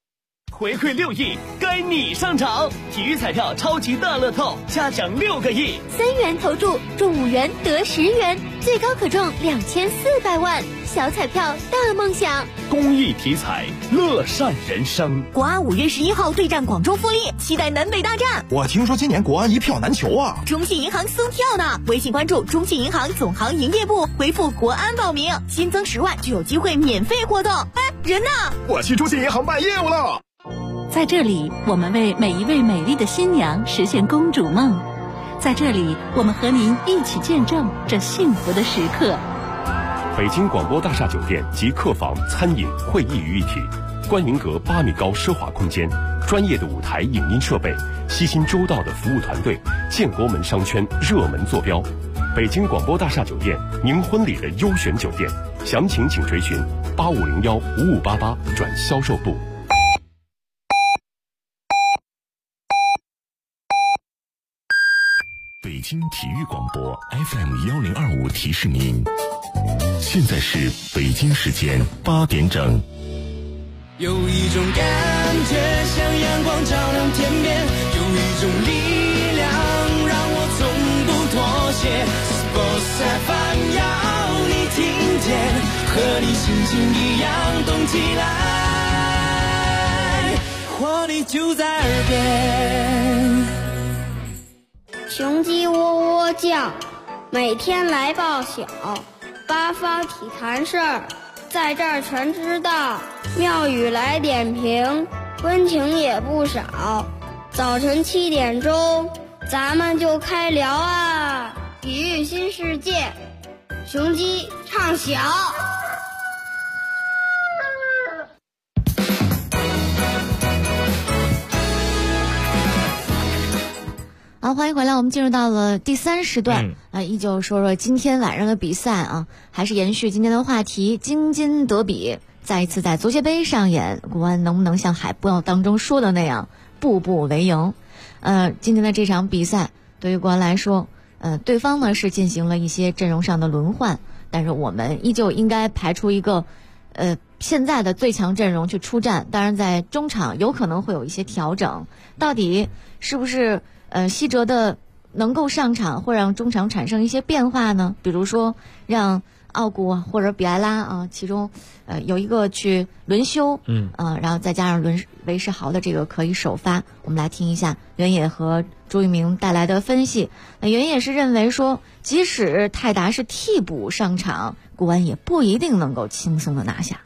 回馈6亿，该你上场！体育彩票超级大乐透，加奖6个亿 ，3元投注中5元得10元，最高可中2400万。小彩票大梦想， 公益体彩，乐善人生。 国安5月11号对战广州富力，期待南北大战。 我听说今年国安一票难求啊！ 中信银行送票呢，微信关注中信银行总行营业部，回复国安报名，新增10万就有机会免费活动。哎，人呢？ 我去中信银行办业务了。 在这里，我们为每一位美丽的新娘实现公主梦。在这里，我们和您一起见证这幸福的时刻。 北京广播大厦酒店及客房、餐饮、会议于一体，观云阁8米高奢华空间，专业的舞台影音设备，悉心周到的服务团队，建国门商圈热门坐标。北京广播大厦酒店，您婚礼的优选酒店，详情请垂询8501-5588转销售部。 北京体育广播 FM1025提示您，现在是北京时间8点整。 有一种感觉像阳光照亮天边，有一种力量让我从不妥协。Sports FM 要你听见，和你心情一样动起来，活力就在耳边。 雄鸡喔喔叫，每天来报晓，八方体坛事儿，在这儿全知道。庙宇来点评，温情也不少。早晨7点钟，咱们就开聊啊！体育新世界，雄鸡唱晓。 好，欢迎回来，我们进入到了第3时段依旧说说今天晚上的比赛啊，还是延续今天的话题，京津德比再一次在足协杯上演，国安能不能像海报当中说的那样步步为营？今天的这场比赛对于国安来说，对方呢是进行了一些阵容上的轮换，但是我们依旧应该排出一个现在的最强阵容去出战，当然在中场有可能会有一些调整，到底是不是西哲的能够上场，会让中场产生一些变化呢？比如说让奥古或者比埃拉啊，其中有一个去轮休，然后再加上韦世豪的这个可以首发。我们来听一下袁野和朱一鸣带来的分析。袁野是认为说，即使泰达是替补上场，国安也不一定能够轻松的拿下。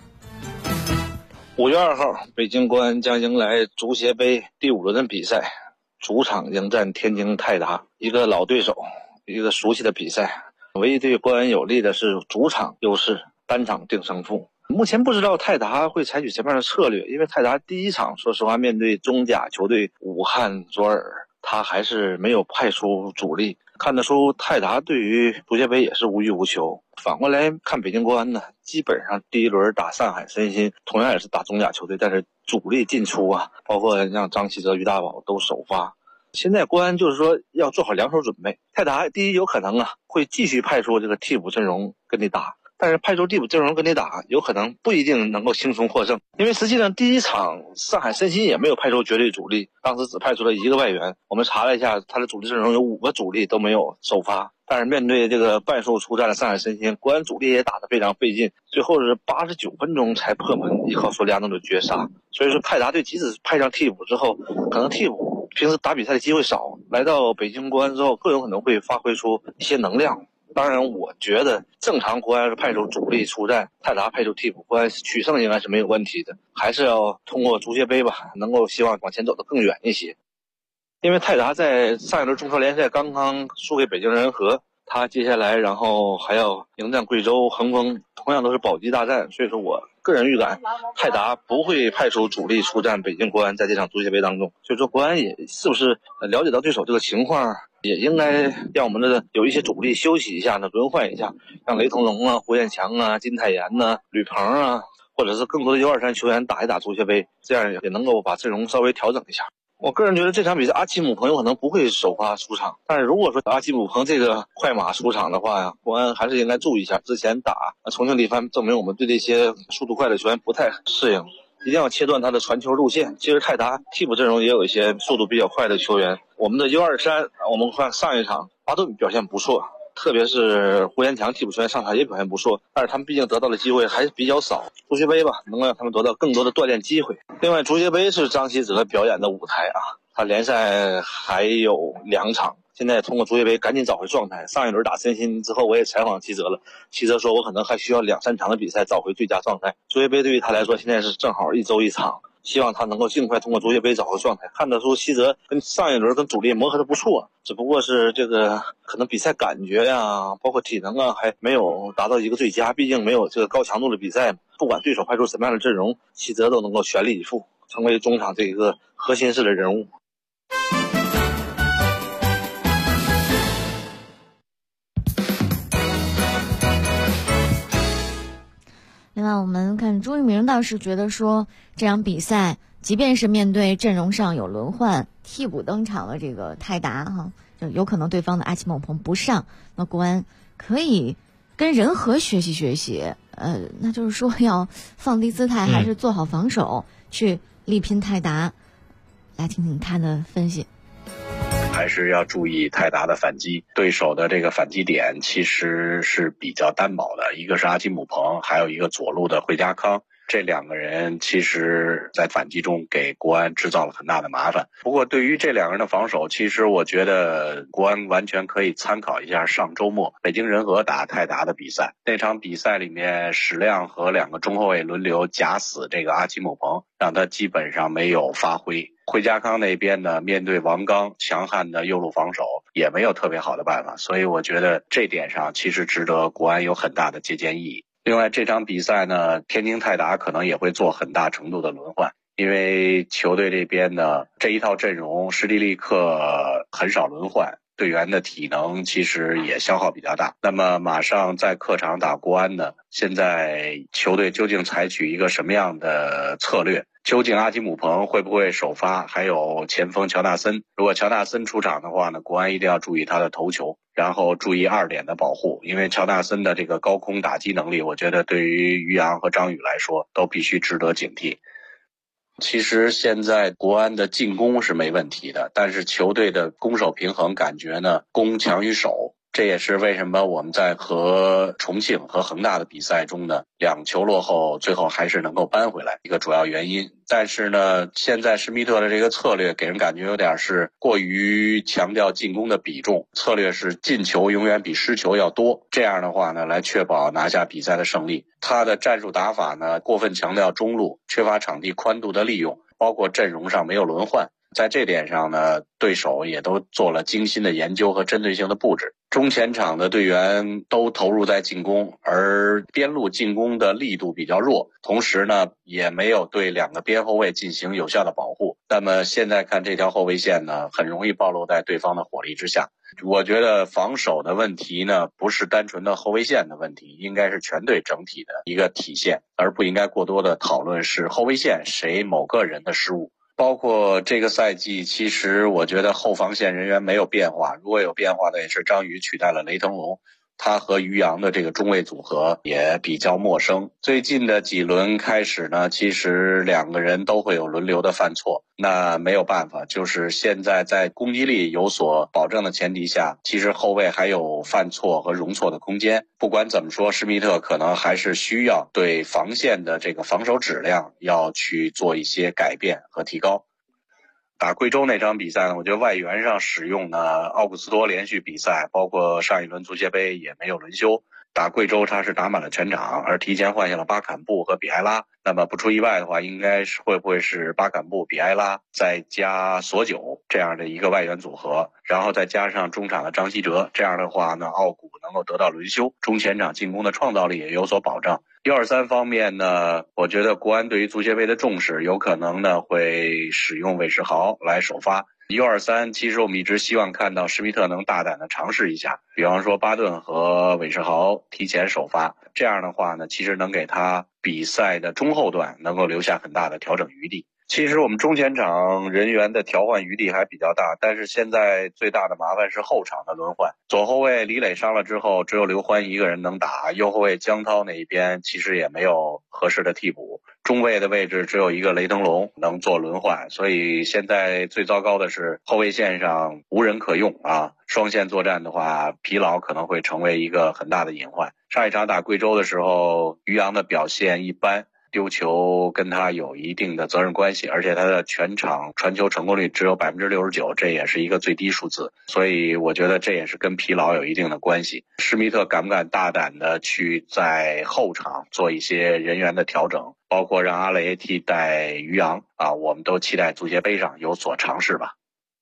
5月2号，北京国安将迎来足协杯第5轮的比赛，主场迎战天津泰达，一个老对手，一个熟悉的比赛。唯一对国安有利的是主场优势，单场定胜负。目前不知道泰达会采取什么样的策略，因为泰达第一场说实话面对中甲球队武汉卓尔，他还是没有派出主力，看得出泰达对于足协杯也是无欲无求。反过来看北京国安呢，基本上第一轮打上海申鑫，同样也是打中甲球队，但是主力进出啊，包括像张稀哲、于大宝都首发。现在国安就是说要做好两手准备，泰达第一有可能会继续派出这个替补阵容跟你打，但是派出替补阵容跟你打，有可能不一定能够轻松获胜，因为实际上第一场上海申鑫也没有派出绝对主力，当时只派出了1个外援。我们查了一下，他的主力阵容有5个主力都没有首发，但是面对这个半数出战的上海申鑫，国安主力也打得非常费劲，最后是89分钟才破门，依靠索里亚诺的绝杀。所以说泰达队即使派上替补之后，可能替补平时打比赛的机会少，来到北京国安之后更有可能会发挥出一些能量。当然我觉得正常国安是派出主力出战，泰达派出替补，国安取胜应该是没有问题的，还是要通过足协杯吧，能够希望往前走得更远一些。因为泰达在上一轮中超联赛刚刚输给北京人和，他接下来然后还要迎战贵州恒丰，同样都是保级大战，所以说我个人预感泰达不会派出主力出战北京国安在这场足协杯当中。所以说国安也是不是了解到对手这个情况，也应该让我们的有一些主力休息一下呢，轮换一下，像雷腾龙啊、胡彦强啊、金泰妍啊、吕鹏啊，或者是更多的U23球员打一打足协杯，这样也能够把阵容稍微调整一下。我个人觉得这场比赛阿基姆彭有可能不会首发出场，但是如果说阿基姆彭这个快马出场的话呀，国安还是应该注意一下。之前打重庆力帆证明我们对这些速度快的球员不太适应， 一定要切断他的传球路线。其实泰达替补阵容也有一些速度比较快的球员，我们的U23，我们看上一场巴顿表现不错，特别是胡延强替补球员上场也表现不错，但是他们毕竟得到的机会还是比较少。足协杯吧，能够让他们得到更多的锻炼机会。另外，足协杯是张稀哲表演的舞台啊，他联赛还有2场。现在通过足协杯赶紧找回状态。上一轮打申鑫之后，我也采访稀哲了，稀哲说我可能还需要2-3场的比赛找回最佳状态。足协杯对于他来说现在是正好1周1场，希望他能够尽快通过足协杯找回状态。看得出稀哲跟上一轮跟主力磨合的不错，只不过是这个可能比赛感觉呀，包括体能啊，还没有达到一个最佳。毕竟没有这个高强度的比赛，不管对手派出什么样的阵容，稀哲都能够全力以赴，成为中场这一个核心式的人物。 另外，我们看朱一鸣倒是觉得说，这场比赛即便是面对阵容上有轮换、替补登场的这个泰达就有可能对方的阿奇蒙彭不上，那国安可以跟仁和学习学习，那就是说要放低姿态，还是做好防守，去力拼泰达。来听听他的分析。 还是要注意泰达的反击，对手的这个反击点其实是比较单薄的，一个是阿基姆彭，还有一个左路的惠家康。这2个人其实在反击中给国安制造了很大的麻烦。不过对于这2个人的防守，其实我觉得国安完全可以参考一下上周末北京人和打泰达的比赛。那场比赛里面，史亮和2个中后卫轮流夹死这个阿基姆彭，让他基本上没有发挥。惠家康那边呢，面对王刚强悍的右路防守，也没有特别好的办法。所以我觉得这点上其实值得国安有很大的借鉴意义。另外这场比赛呢，天津泰达可能也会做很大程度的轮换，因为球队这边呢这一套阵容施蒂利克很少轮换，队员的体能其实也消耗比较大。那么马上在客场打国安呢，现在球队究竟采取一个什么样的策略？究竟阿基姆彭会不会首发？还有前锋乔纳森，如果乔纳森出场的话呢，国安一定要注意他的头球，然后注意2点的保护，因为乔纳森的这个高空打击能力，我觉得对于于洋和张宇来说都必须值得警惕。其实现在国安的进攻是没问题的，但是球队的攻守平衡感觉呢，攻强于守。这也是为什么我们在和重庆和恒大的比赛中呢，2球落后，最后还是能够扳回来一个主要原因。但是呢，现在施密特的这个策略给人感觉有点是过于强调进攻的比重，策略是进球永远比失球要多，这样的话呢，来确保拿下比赛的胜利。他的战术打法呢，过分强调中路，缺乏场地宽度的利用，包括阵容上没有轮换。在这点上呢，对手也都做了精心的研究和针对性的布置。中前场的队员都投入在进攻，而边路进攻的力度比较弱，同时呢，也没有对2个边后卫进行有效的保护。那么现在看这条后卫线呢，很容易暴露在对方的火力之下。我觉得防守的问题呢，不是单纯的后卫线的问题，应该是全队整体的一个体现，而不应该过多的讨论是后卫线谁某个人的失误。包括这个赛季，其实我觉得后防线人员没有变化，如果有变化的也是张宇取代了雷腾龙，他和于洋的这个中卫组合也比较陌生。最近的几轮开始呢，其实2个人都会有轮流的犯错，那没有办法，就是现在在攻击力有所保证的前提下，其实后卫还有犯错和容错的空间。不管怎么说，施密特可能还是需要对防线的这个防守质量要去做一些改变和提高。打贵州那场比赛呢，我觉得外援上使用呢，奥古斯托连续比赛，包括上一轮足协杯也没有轮休。打贵州他是打满了全场，而提前换下了巴坎布和比埃拉。那么不出意外的话，应该是会不会是巴坎布、比埃拉再加索九这样的一个外援组合，然后再加上中场的张稀哲，这样的话呢，奥古能够得到轮休，中前场进攻的创造力也有所保障。1-2-3方面呢，我觉得国安对于足协杯的重视，有可能呢会使用韦世豪来首发。1-2-3，其实我们一直希望看到施密特能大胆的尝试一下，比方说巴顿和韦世豪提前首发，这样的话呢，其实能给他比赛的中后段能够留下很大的调整余地。其实我们中前场人员的调换余地还比较大，但是现在最大的麻烦是后场的轮换。左后卫李磊伤了之后，只有刘欢一个人能打，右后卫江涛那一边其实也没有合适的替补。 中卫的位置只有一个雷腾龙能做轮换，所以现在最糟糕的是后卫线上无人可用啊。双线作战的话，疲劳可能会成为一个很大的隐患。上一场打贵州的时候，于洋的表现一般，丢球跟他有一定的责任关系，而且他的全场传球成功率只有 69%， 这也是一个最低数字，所以我觉得这也是跟疲劳有一定的关系。施密特敢不敢大胆的去在后场做一些人员的调整，包括让阿雷替代于洋啊，我们都期待足协杯上有所尝试吧。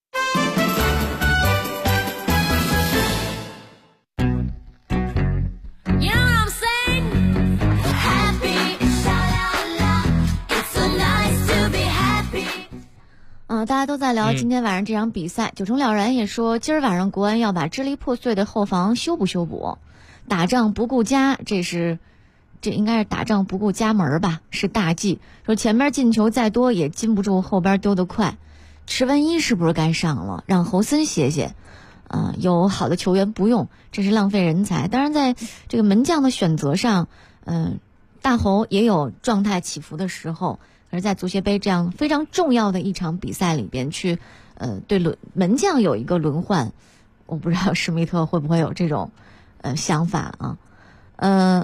大家都在聊今天晚上这场比赛，九成了然也说今儿晚上国安要把支离破碎的后防修补修补，打仗不顾家，这应该是打仗不顾家门吧，是大忌。说前面进球再多也禁不住后边丢得快，池文一是不是该上了，让侯森歇歇？有好的球员不用，这是浪费人才。当然在这个门将的选择上，大侯也有状态起伏的时候。而在足协杯这样非常重要的一场比赛里边去，对门将有一个轮换，我不知道施密特会不会有这种想法啊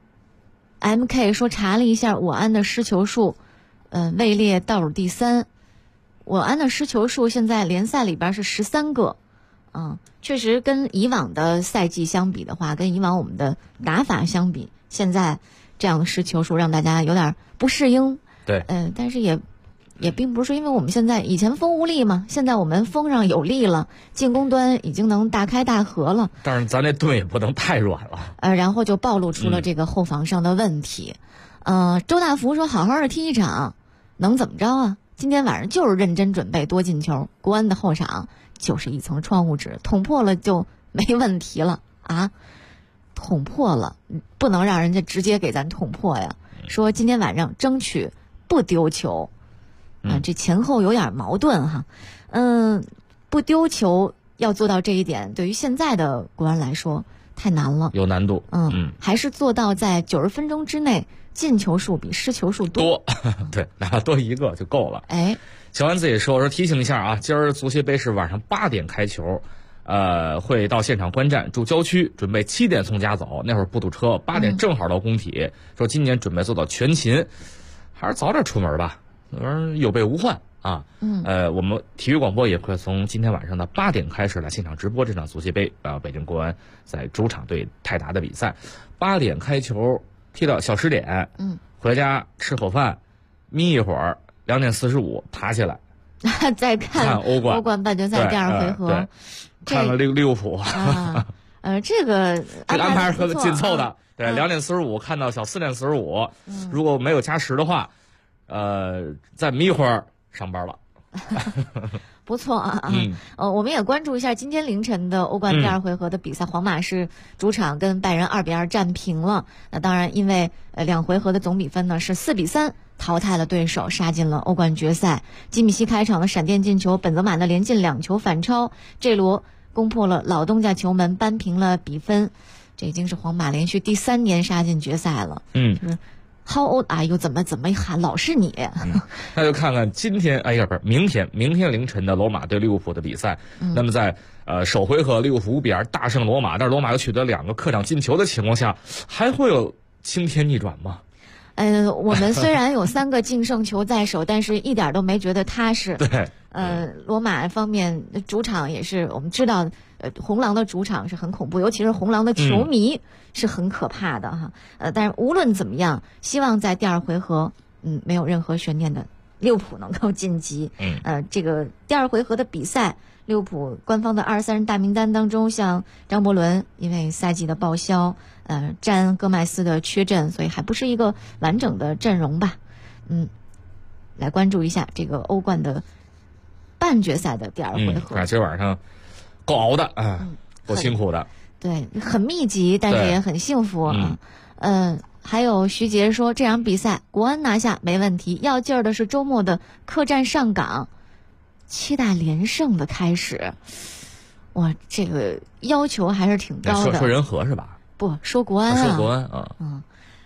？MK 说查了一下我安的失球数，位列倒数第3。我安的失球数现在联赛里边是13个，确实跟以往的赛季相比的话，跟以往我们的打法相比，现在这样的失球数让大家有点不适应。 对， 但是也并不是说因为我们现在以前锋无力嘛，现在我们锋上有力了，进攻端已经能大开大合了。 但是咱这盾也不能太软了。 然后就暴露出了这个后防上的问题。周大福说好好的踢一场，能怎么着啊？今天晚上就是认真准备多进球，国安的后场就是一层窗户纸，捅破了就没问题了啊！捅破了，不能让人家直接给咱捅破呀。说今天晚上争取不丢球，这前后有点矛盾哈。不丢球要做到这一点，对于现在的国安来说太难了， 有难度。 还是做到在90分钟之内进球数比失球数多。 对，哪怕多一个就够了。小丸子也说提醒一下啊，今儿足协杯是晚上8点开球。会到现场观战，住郊区，准备7点从家走，那会儿不堵车，8点正好到工体。说今年准备做到全勤，还是早点出门吧，有备无患啊。我们体育广播也会从今天晚上的8点开始来现场直播这场足协杯北京国安在主场对泰达的比赛。8点开球，踢到小10点，回家吃口饭，眯一会儿，2点45爬起来， 再看欧冠半决赛第2回合。 看了利物浦这个安排是紧凑的。对，2点45看到小4点45，如果没有加时的话，再眯会儿上班了。 不错啊。我们也关注一下今天凌晨的欧冠第2回合的比赛，皇马是主场跟拜仁2比2战平了。那当然，因为2回合的总比分呢是4比3。淘汰了对手，杀进了欧冠决赛。基米希开场的闪电进球，本泽马的连进2球反超，这罗攻破了老东家球门，扳平了比分。这已经是皇马连续第3年杀进决赛了。就是How old are you？ 怎么一喊老是你？ 那就看看今天明天凌晨的罗马对利物浦的比赛。那么在首回合利物浦5比2大胜罗马，但是罗马又取得2个客场进球的情况下，还会有惊天逆转吗？ 我们虽然有3个净胜球在手，但是一点都没觉得踏实。 对， 罗马方面主场也是我们知道，红狼的主场是很恐怖，尤其是红狼的球迷是很可怕的哈。但是无论怎么样，希望在第2回合，没有任何悬念的利物浦能够晋级。这个第2回合的比赛，利物浦官方的23人大名单当中，像张伯伦因为赛季的报销，詹戈麦斯的缺阵，所以还不是一个完整的阵容吧。来关注一下这个欧冠的半决赛的第2回合。 今儿晚上够熬的啊，够辛苦的。 对，很密集，但是也很幸福啊。还有徐杰说这场比赛国安拿下没问题，要劲儿的是周末的客战上港，期待连胜的开始。哇，这个要求还是挺高的。 说人和是吧？ 不说国安啊， 说国安啊。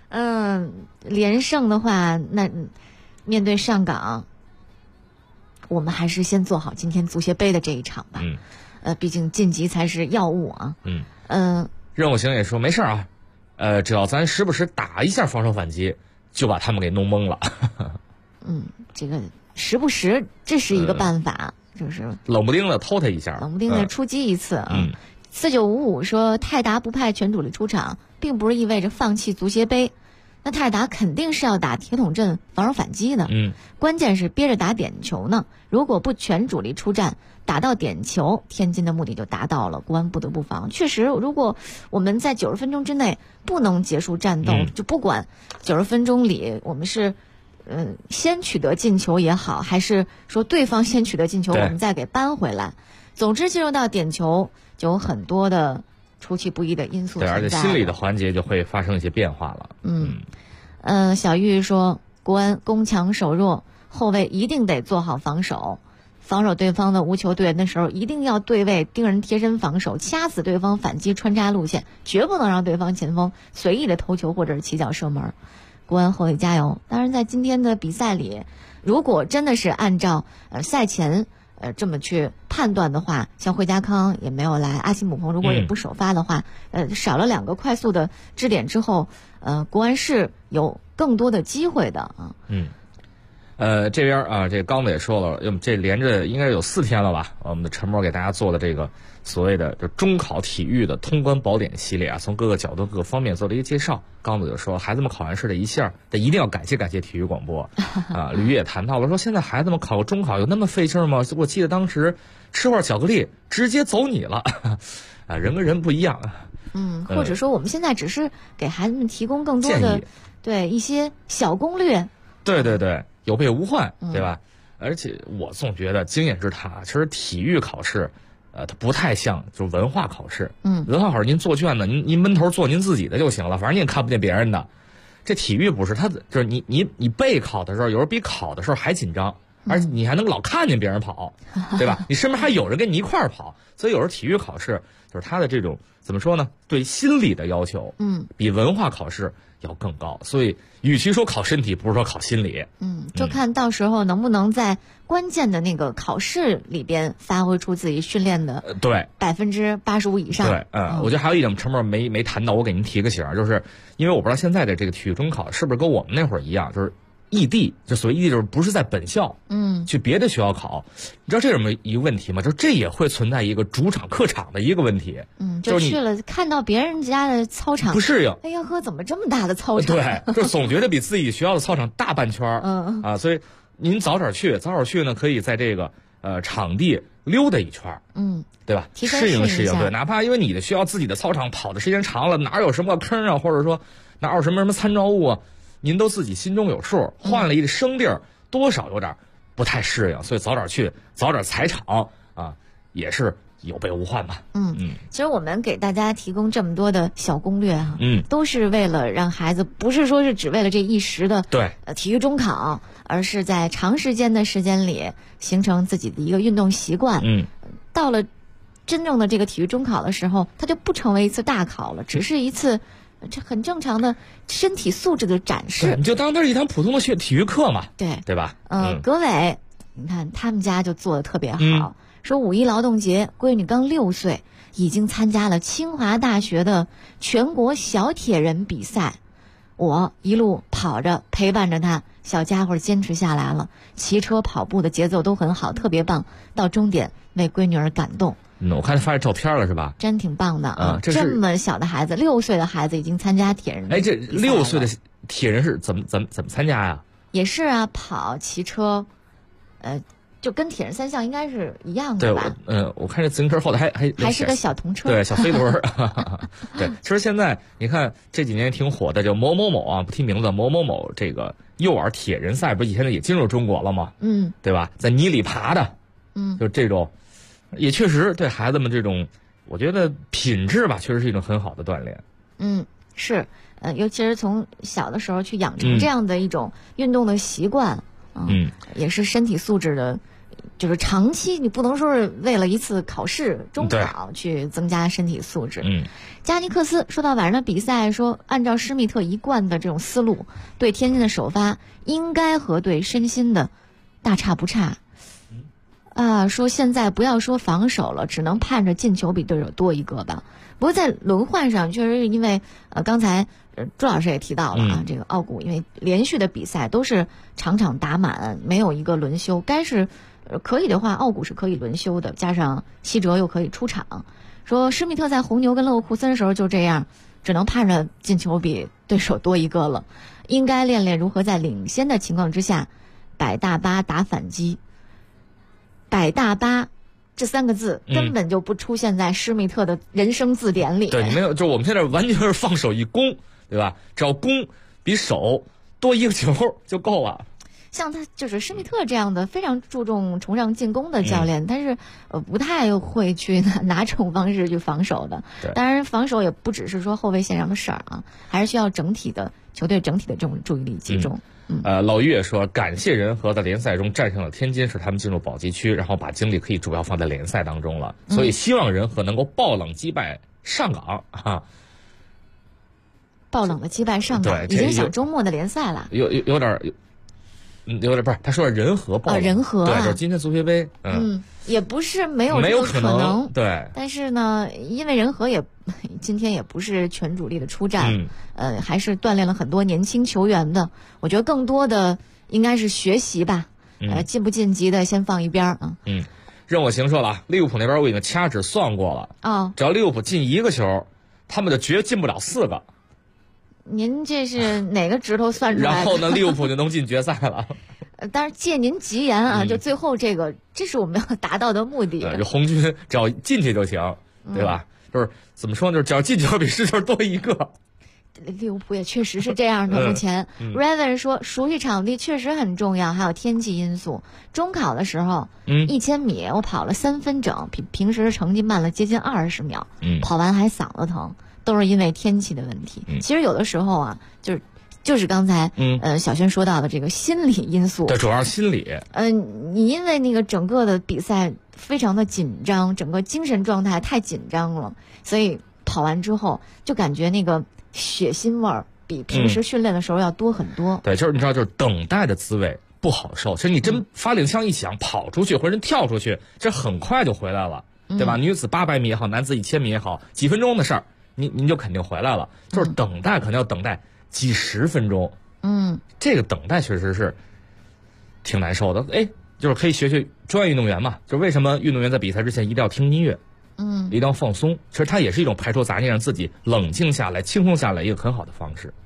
连胜的话，那面对上港，我们还是先做好今天足协杯的这一场吧。毕竟晋级才是要务啊。 任务型也说没事啊，只要咱时不时打一下防守反击，就把他们给弄懵了。 这个时不时这是一个办法，就是冷不丁的偷他一下， 冷不丁的出击一次啊。4955说泰达不派全主力出场，并不是意味着放弃足协杯。那泰达肯定是要打铁桶阵防守反击的，关键是憋着打点球呢。如果不全主力出战，打到点球，天津的目的就达到了，国安不得不防。确实，如果我们在90分钟之内不能结束战斗，就不管90分钟里我们是先取得进球也好，还是说对方先取得进球，我们再给扳回来，总之进入到点球就有很多的出其不意的因素存在， 对，而且心理的环节就会发生一些变化了。 小玉说，国安攻强守弱，后卫一定得做好防守，防守对方的无球队员的时候，一定要对位盯人贴身防守，掐死对方反击穿插路线，绝不能让对方前锋随意的投球或者是起脚射门。国安后卫加油！当然，在今天的比赛里，如果真的是按照赛前这么去判断的话，像惠家康也没有来，阿西姆彭如果也不首发的话，少了2个快速的支点之后，国安是有更多的机会的啊。 这边啊，这刚子也说了，这连着应该有4天了吧？我们的陈默给大家做的这个所谓的就中考体育的通关宝典系列啊，从各个角度、各个方面做了一个介绍。刚子就说，孩子们考完试的一下，得一定要感谢体育广播啊。吕也谈到了说，现在孩子们考个中考有那么费劲吗？我记得当时吃块巧克力直接走你了啊，人跟人不一样。 或者说我们现在只是给孩子们提供更多的对一些小攻略。 对。有备无患，对吧？而且我总觉得经验之谈，其实体育考试，它不太像就是文化考试。文化考试您做卷子，您闷头做您自己的就行了，反正你也看不见别人的。这体育不是，它就是你备考的时候，有时候比考的时候还紧张，而且你还能老看见别人跑，对吧？你身边还有人跟你一块儿跑，所以有时候体育考试就是它的这种怎么说呢？对心理的要求，比文化考试要更高，所以与其说考身体，不如说考心理。 就看到时候能不能在关键的那个考试里边发挥出自己训练的对 85%以上。 对，我觉得还有一点陈默没谈到，我给您提个醒，就是因为我不知道现在的这个体育中考是不是跟我们那会儿一样，就是异地，就所谓异地就是不是在本校，去别的学校考。你知道这有什么一个问题吗？就这也会存在一个主场客场的一个问题。 就去了看到别人家的操场不适应， 哎呀呵，怎么这么大的操场？ 对，就总觉得比自己学校的操场大半圈。所以您早点去呢，可以在这个场地溜达一圈，对吧？适应适应，对，哪怕因为你的学校自己的操场跑的时间长了，哪有什么坑啊，或者说哪有什么参照物啊，您都自己心中有数。换了一个生地儿，多少有点不太适应，所以早点去，早点踩场啊，也是有备无患吧。 其实我们给大家提供这么多的小攻略啊，都是为了让孩子，不是说是只为了这一时的体育中考，而是在长时间的时间里形成自己的一个运动习惯。到了真正的这个体育中考的时候，它就不成为一次大考了，只是一次这很正常的身体素质的展示。 你就当它是一堂普通的体育课嘛，对吧？ 葛伟，你看他们家就做的特别好。说5·1劳动节，闺女刚6岁，已经参加了清华大学的全国小铁人比赛。我一路跑着陪伴着她，小家伙坚持下来了，骑车跑步的节奏都很好，特别棒。到终点为闺女儿感动。 我看他发这照片了是吧？ 真挺棒的啊！这么小的孩子，6岁的孩子已经参加铁人。 这6岁的铁人是怎么参加呀？ 也是啊，跑、骑车，就跟铁人3项应该是一样的吧？ 对，我看这自行车后头还是个小童车， 对，小飞轮。对，其实现在你看这几年挺火的，叫某某某啊，不提名字，某某某这个幼儿铁人赛，不是以前也进入中国了吗？对吧？在泥里爬的，就这种，也确实对孩子们这种，我觉得品质吧，确实是一种很好的锻炼。 是，尤其是从小的时候去养成这样的一种运动的习惯，也是身体素质的就是长期你不能说是为了一次考试中考去增加身体素质。加尼克斯说到晚上的比赛，说按照施密特一贯的这种思路，对天津的首发应该和对申鑫的大差不差。说现在不要说防守了，只能盼着进球比对手多一个吧。不过在轮换上，确实是因为刚才朱老师也提到了啊，这个奥古因为连续的比赛都是场场打满，没有一个轮休。该是可以的话，奥古是可以轮休的，加上希哲又可以出场。说施密特在红牛跟勒沃库森的时候就这样，只能盼着进球比对手多一个了。应该练练如何在领先的情况之下摆大巴打反击。摆大巴这3个字根本就不出现在施密特的人生字典里。 对，你没有，就我们现在完全是放手一攻，对吧？只要攻比守多一个球就够了。 像他就是施密特这样的非常崇尚进攻的教练，但是不太会去拿这种方式去防守的。当然，防守也不只是说后卫线上的事儿啊，还是需要整体的球队整体的这种注意力集中。 老于也说，感谢仁和在联赛中战胜了天津，使他们进入保级区，然后把精力可以主要放在联赛当中了。所以希望仁和能够爆冷击败上港啊！ 爆冷的击败上港，已经想周末的联赛了。 有点不是，他说仁和爆冷， 仁和对，就是今天足协杯， 也不是没有这个可能， 对。 但是呢，因为仁和今天也不是全主力的出战，还是锻炼了很多年轻球员的。我觉得更多的应该是学习吧，晋不晋级的先放一边啊。 任我行说了，利物浦那边我已经掐指算过了，只要利物浦进1个球，他们就绝进不了4个。 您这是哪个指头算出来的？ 然后呢，利物浦就能进决赛了。 但是借您吉言啊，就最后这是我们要达到的目的。 对，就红军只要进去就行，对吧？就是怎么说呢？就是只要进球比失球多一个。 利物浦也确实是这样的。目前 Raven 说，熟悉场地确实很重要，还有天气因素。中考的时候，1000米我跑了3分整，比平时的成绩慢了接近20秒，跑完还嗓子疼，都是因为天气的问题。其实有的时候啊，就是刚才小轩说到的这个心理因素。 对，主要是心理。 你因为那个整个的比赛非常的紧张，整个精神状态太紧张了，所以跑完之后就感觉那个血腥味儿比平时训练的时候要多很多。 对，就是你知道，就是等待的滋味不好受。其实你真发令枪一响，跑出去或者人跳出去，这很快就回来了，对吧？女子800米也好，男子1000米也好，几分钟的事儿，您就肯定回来了。就是等待，可能要等待几十分钟。这个等待确实是挺难受的。就是可以学学专业运动员嘛，就是为什么运动员在比赛之前一定要听音乐，一定要放松。其实它也是一种排除杂念，让自己冷静下来、轻松下来一个很好的方式。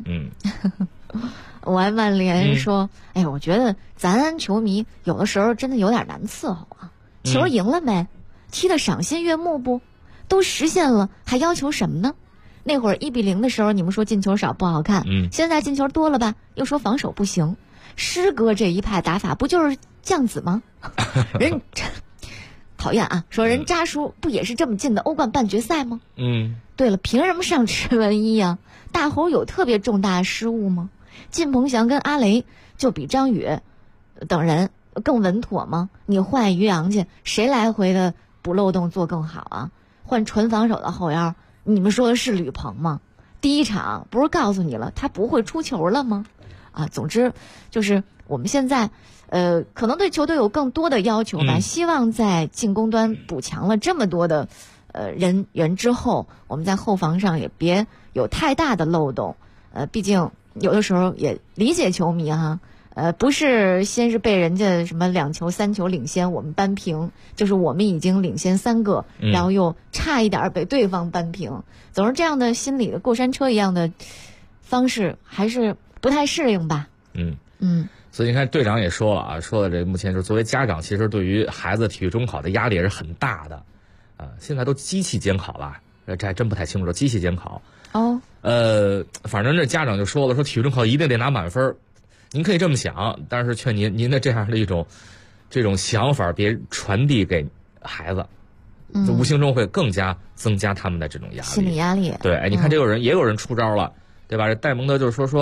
我爱曼联说，我觉得咱球迷有的时候真的有点难伺候啊。球赢了没？踢得赏心悦目不？都实现了，还要求什么呢？那会儿1-0的时候，你们说进球少不好看，现在进球多了吧，又说防守不行。师哥这一派打法不就是酱子吗？人讨厌啊！说人扎叔不也是这么进的欧冠半决赛吗？对了，凭什么上池文一啊？大猴有特别重大的失误吗？靳鹏翔跟阿雷就比张宇等人更稳妥吗？你换于洋去，谁来回的补漏洞做更好啊？换纯防守的后腰，你们说的是吕鹏吗？第一场不是告诉你了他不会出球了吗？总之就是我们现在可能对球队有更多的要求吧，希望在进攻端补强了这么多的人员之后，我们在后防上也别有太大的漏洞。毕竟有的时候也理解球迷哈，不是先是被人家什么2球3球领先我们扳平，就是我们已经领先3个，然后又差一点被对方扳平，总是这样的心理的过山车一样的方式还是不太适应吧。 所以你看队长也说了啊，说了这目前就是作为家长，其实对于孩子体育中考的压力也是很大的。现在都机器监考了，这还真不太清楚，机器监考。反正这家长就说了，说体育中考一定得拿满分。您可以这么想，但是劝您的这样的这种想法别传递给孩子，无形中会更加增加他们的这种压力， 心理压力。 对，你看也有人出招了，对吧？这戴蒙德就是说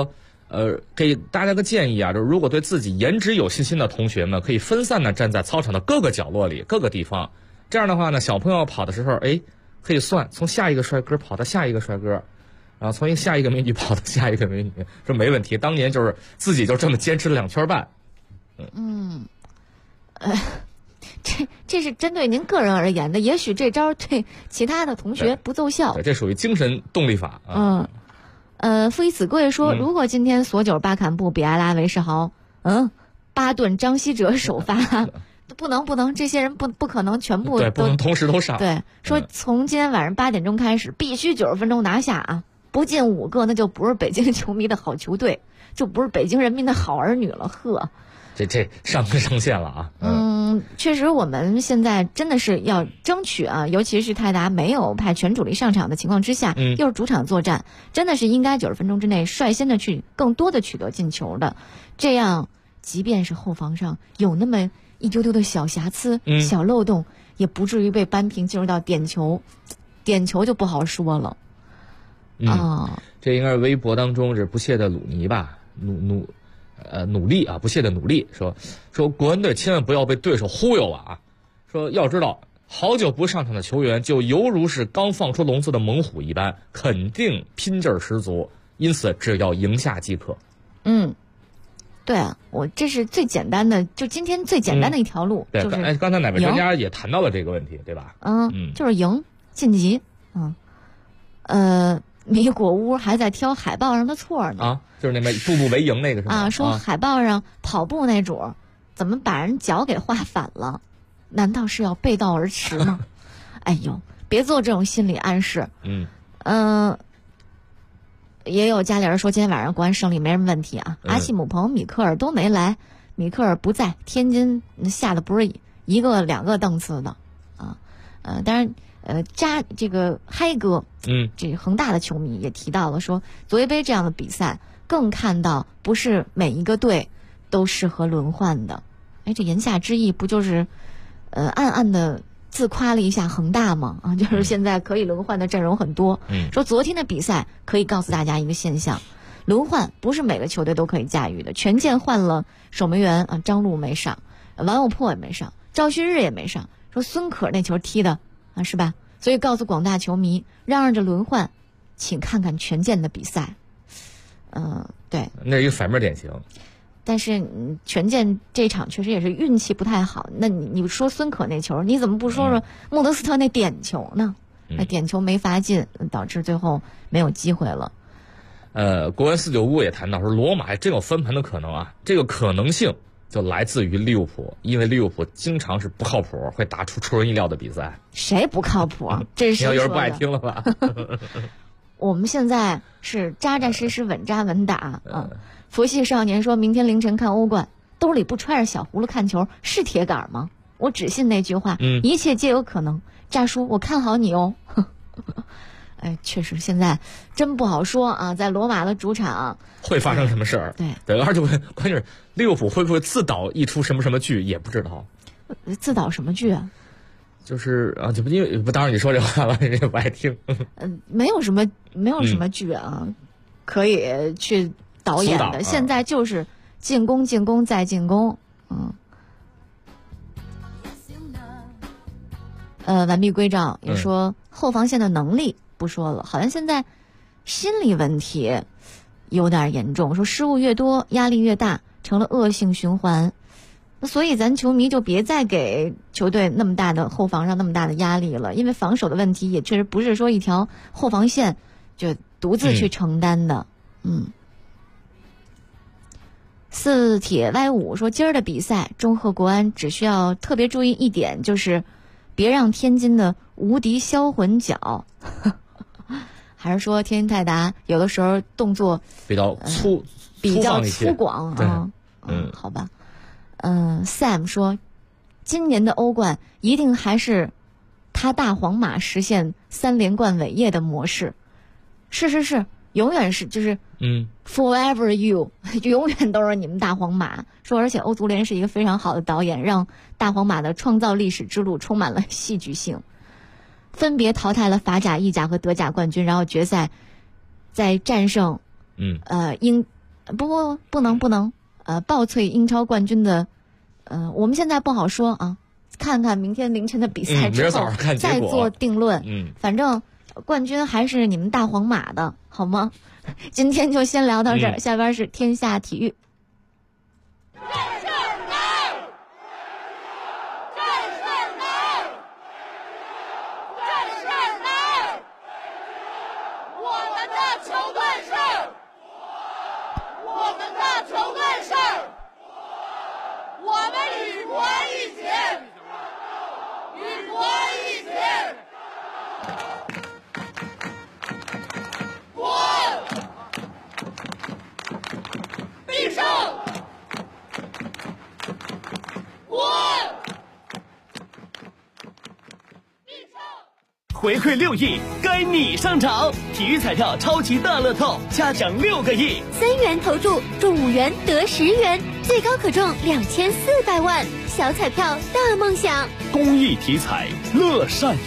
给大家个建议啊，就是如果对自己颜值有信心的同学们，可以分散的站在操场的各个角落里、各个地方。这样的话呢，小朋友跑的时候，可以算从下一个帅哥跑到下一个帅哥，然后从下一个美女跑到下一个美女，这没问题。当年就是自己就这么坚持了2圈半。 这是针对您个人而言的，也许这招对其他的同学不奏效。 对，这属于精神动力法啊。 傅一子贵说，如果今天索90巴坎布比埃拉维世豪，巴顿张稀哲首发，不能，这些人不可能全部对，不能同时都上。 对，说从今天晚上8点钟开始，必须90分钟拿下啊！不进5个，那就不是北京球迷的好球队，就不是北京人民的好儿女了。呵， 这上纲上线了啊！ 确实，我们现在真的是要争取啊，尤其是泰达没有派全主力上场的情况之下，又是主场作战，真的是应该90分钟之内率先的去更多的取得进球的，这样即便是后防上有那么一丢丢的小瑕疵、小漏洞，也不至于被扳平进入到点球就不好说了。 这应该是微博当中是不懈的鲁尼吧，努力啊，不懈的努力，说国安队千万不要被对手忽悠了啊！说要知道，好久不上场的球员就犹如是刚放出笼子的猛虎一般，肯定拼劲儿十足，因此只要赢下即可。 对啊，我这是最简单的，就今天最简单的一条路， 对， 就是刚才哪位专家也谈到了这个问题，对吧？ 就是赢晋级。米果屋还在挑海报上的错呢啊，就是那步步为营那个是吗？ 说海报上跑步那主怎么把人脚给画反了？难道是要背道而驰吗？哎呦，别做这种心理暗示。也有家里人说今天晚上国安胜利没什么问题啊。阿西姆彭、米克尔都没来，米克尔不在，天津下的不是1个2个档次的啊。当然。这个嗨哥，这恒大的球迷也提到了说，足协杯这样的比赛更看到不是每一个队都适合轮换的。这言下之意不就是暗暗的自夸了一下恒大吗？就是现在可以轮换的阵容很多。说昨天的比赛可以告诉大家一个现象，轮换不是每个球队都可以驾驭的。权健换了守门员啊，张路没上，王友珀也没上，赵旭日也没上。说孙可那球踢的是吧？所以告诉广大球迷，嚷着轮换，请看看权健的比赛。对， 那是一个反面典型。 但是权健这场确实也是运气不太好。那你说孙可那球，你怎么不说说莫德斯特那点球呢？点球没罚进，导致最后没有机会了。 国安495也谈到说，罗马还真有翻盘的可能啊，这个可能性就来自于利物浦，因为利物浦经常是不靠谱，会打出人意料的比赛。 谁不靠谱？这是谁说的？ 有人不爱听了吧？ 我们现在是扎扎实实、稳扎稳打啊！佛系少年说明天凌晨看欧冠，兜里不揣着小葫芦看球是铁杆吗？我只信那句话，一切皆有可能。炸叔，我看好你哦。确实现在真不好说啊，在罗马的主场会发生什么事儿？ 对， 而且关键是利物浦会不会自导一出什么剧也不知道。 自导什么剧啊？ 就是啊，就因为当然你说这话了，人家不爱听。 没有什么剧啊，可以去导演的。现在就是进攻再进攻。完璧归赵也说后防线的能力不说了，好像现在心理问题有点严重，说失误越多压力越大，成了恶性循环。那所以咱球迷就别再给球队那么大的后防上那么大的压力了，因为防守的问题也确实不是说一条后防线就独自去承担的。四铁歪五说今儿的比赛中赫国安只需要特别注意一点，就是别让天津的无敌销魂脚还是说天津泰达有的时候动作比较粗犷啊。好吧。Sam 说今年的欧冠一定还是他大皇马实现3连冠伟业的模式。是永远是就是forever you 永远都是你们大皇马。说而且欧足联是一个非常好的导演，让大皇马的创造历史之路充满了戏剧性，分别淘汰了法甲、意甲和德甲冠军，然后决赛再战胜不能，爆脆英超冠军的，我们现在不好说啊，看看明天凌晨的比赛之后再做定论。反正冠军还是你们大皇马的，好吗？今天就先聊到这儿，下边是天下体育。 回馈6亿，该你上场！体育彩票超级大乐透，嘉奖6个亿 ，3元投注中5元得10元，最高可中2400万，小彩票大梦想。 公益体彩，乐善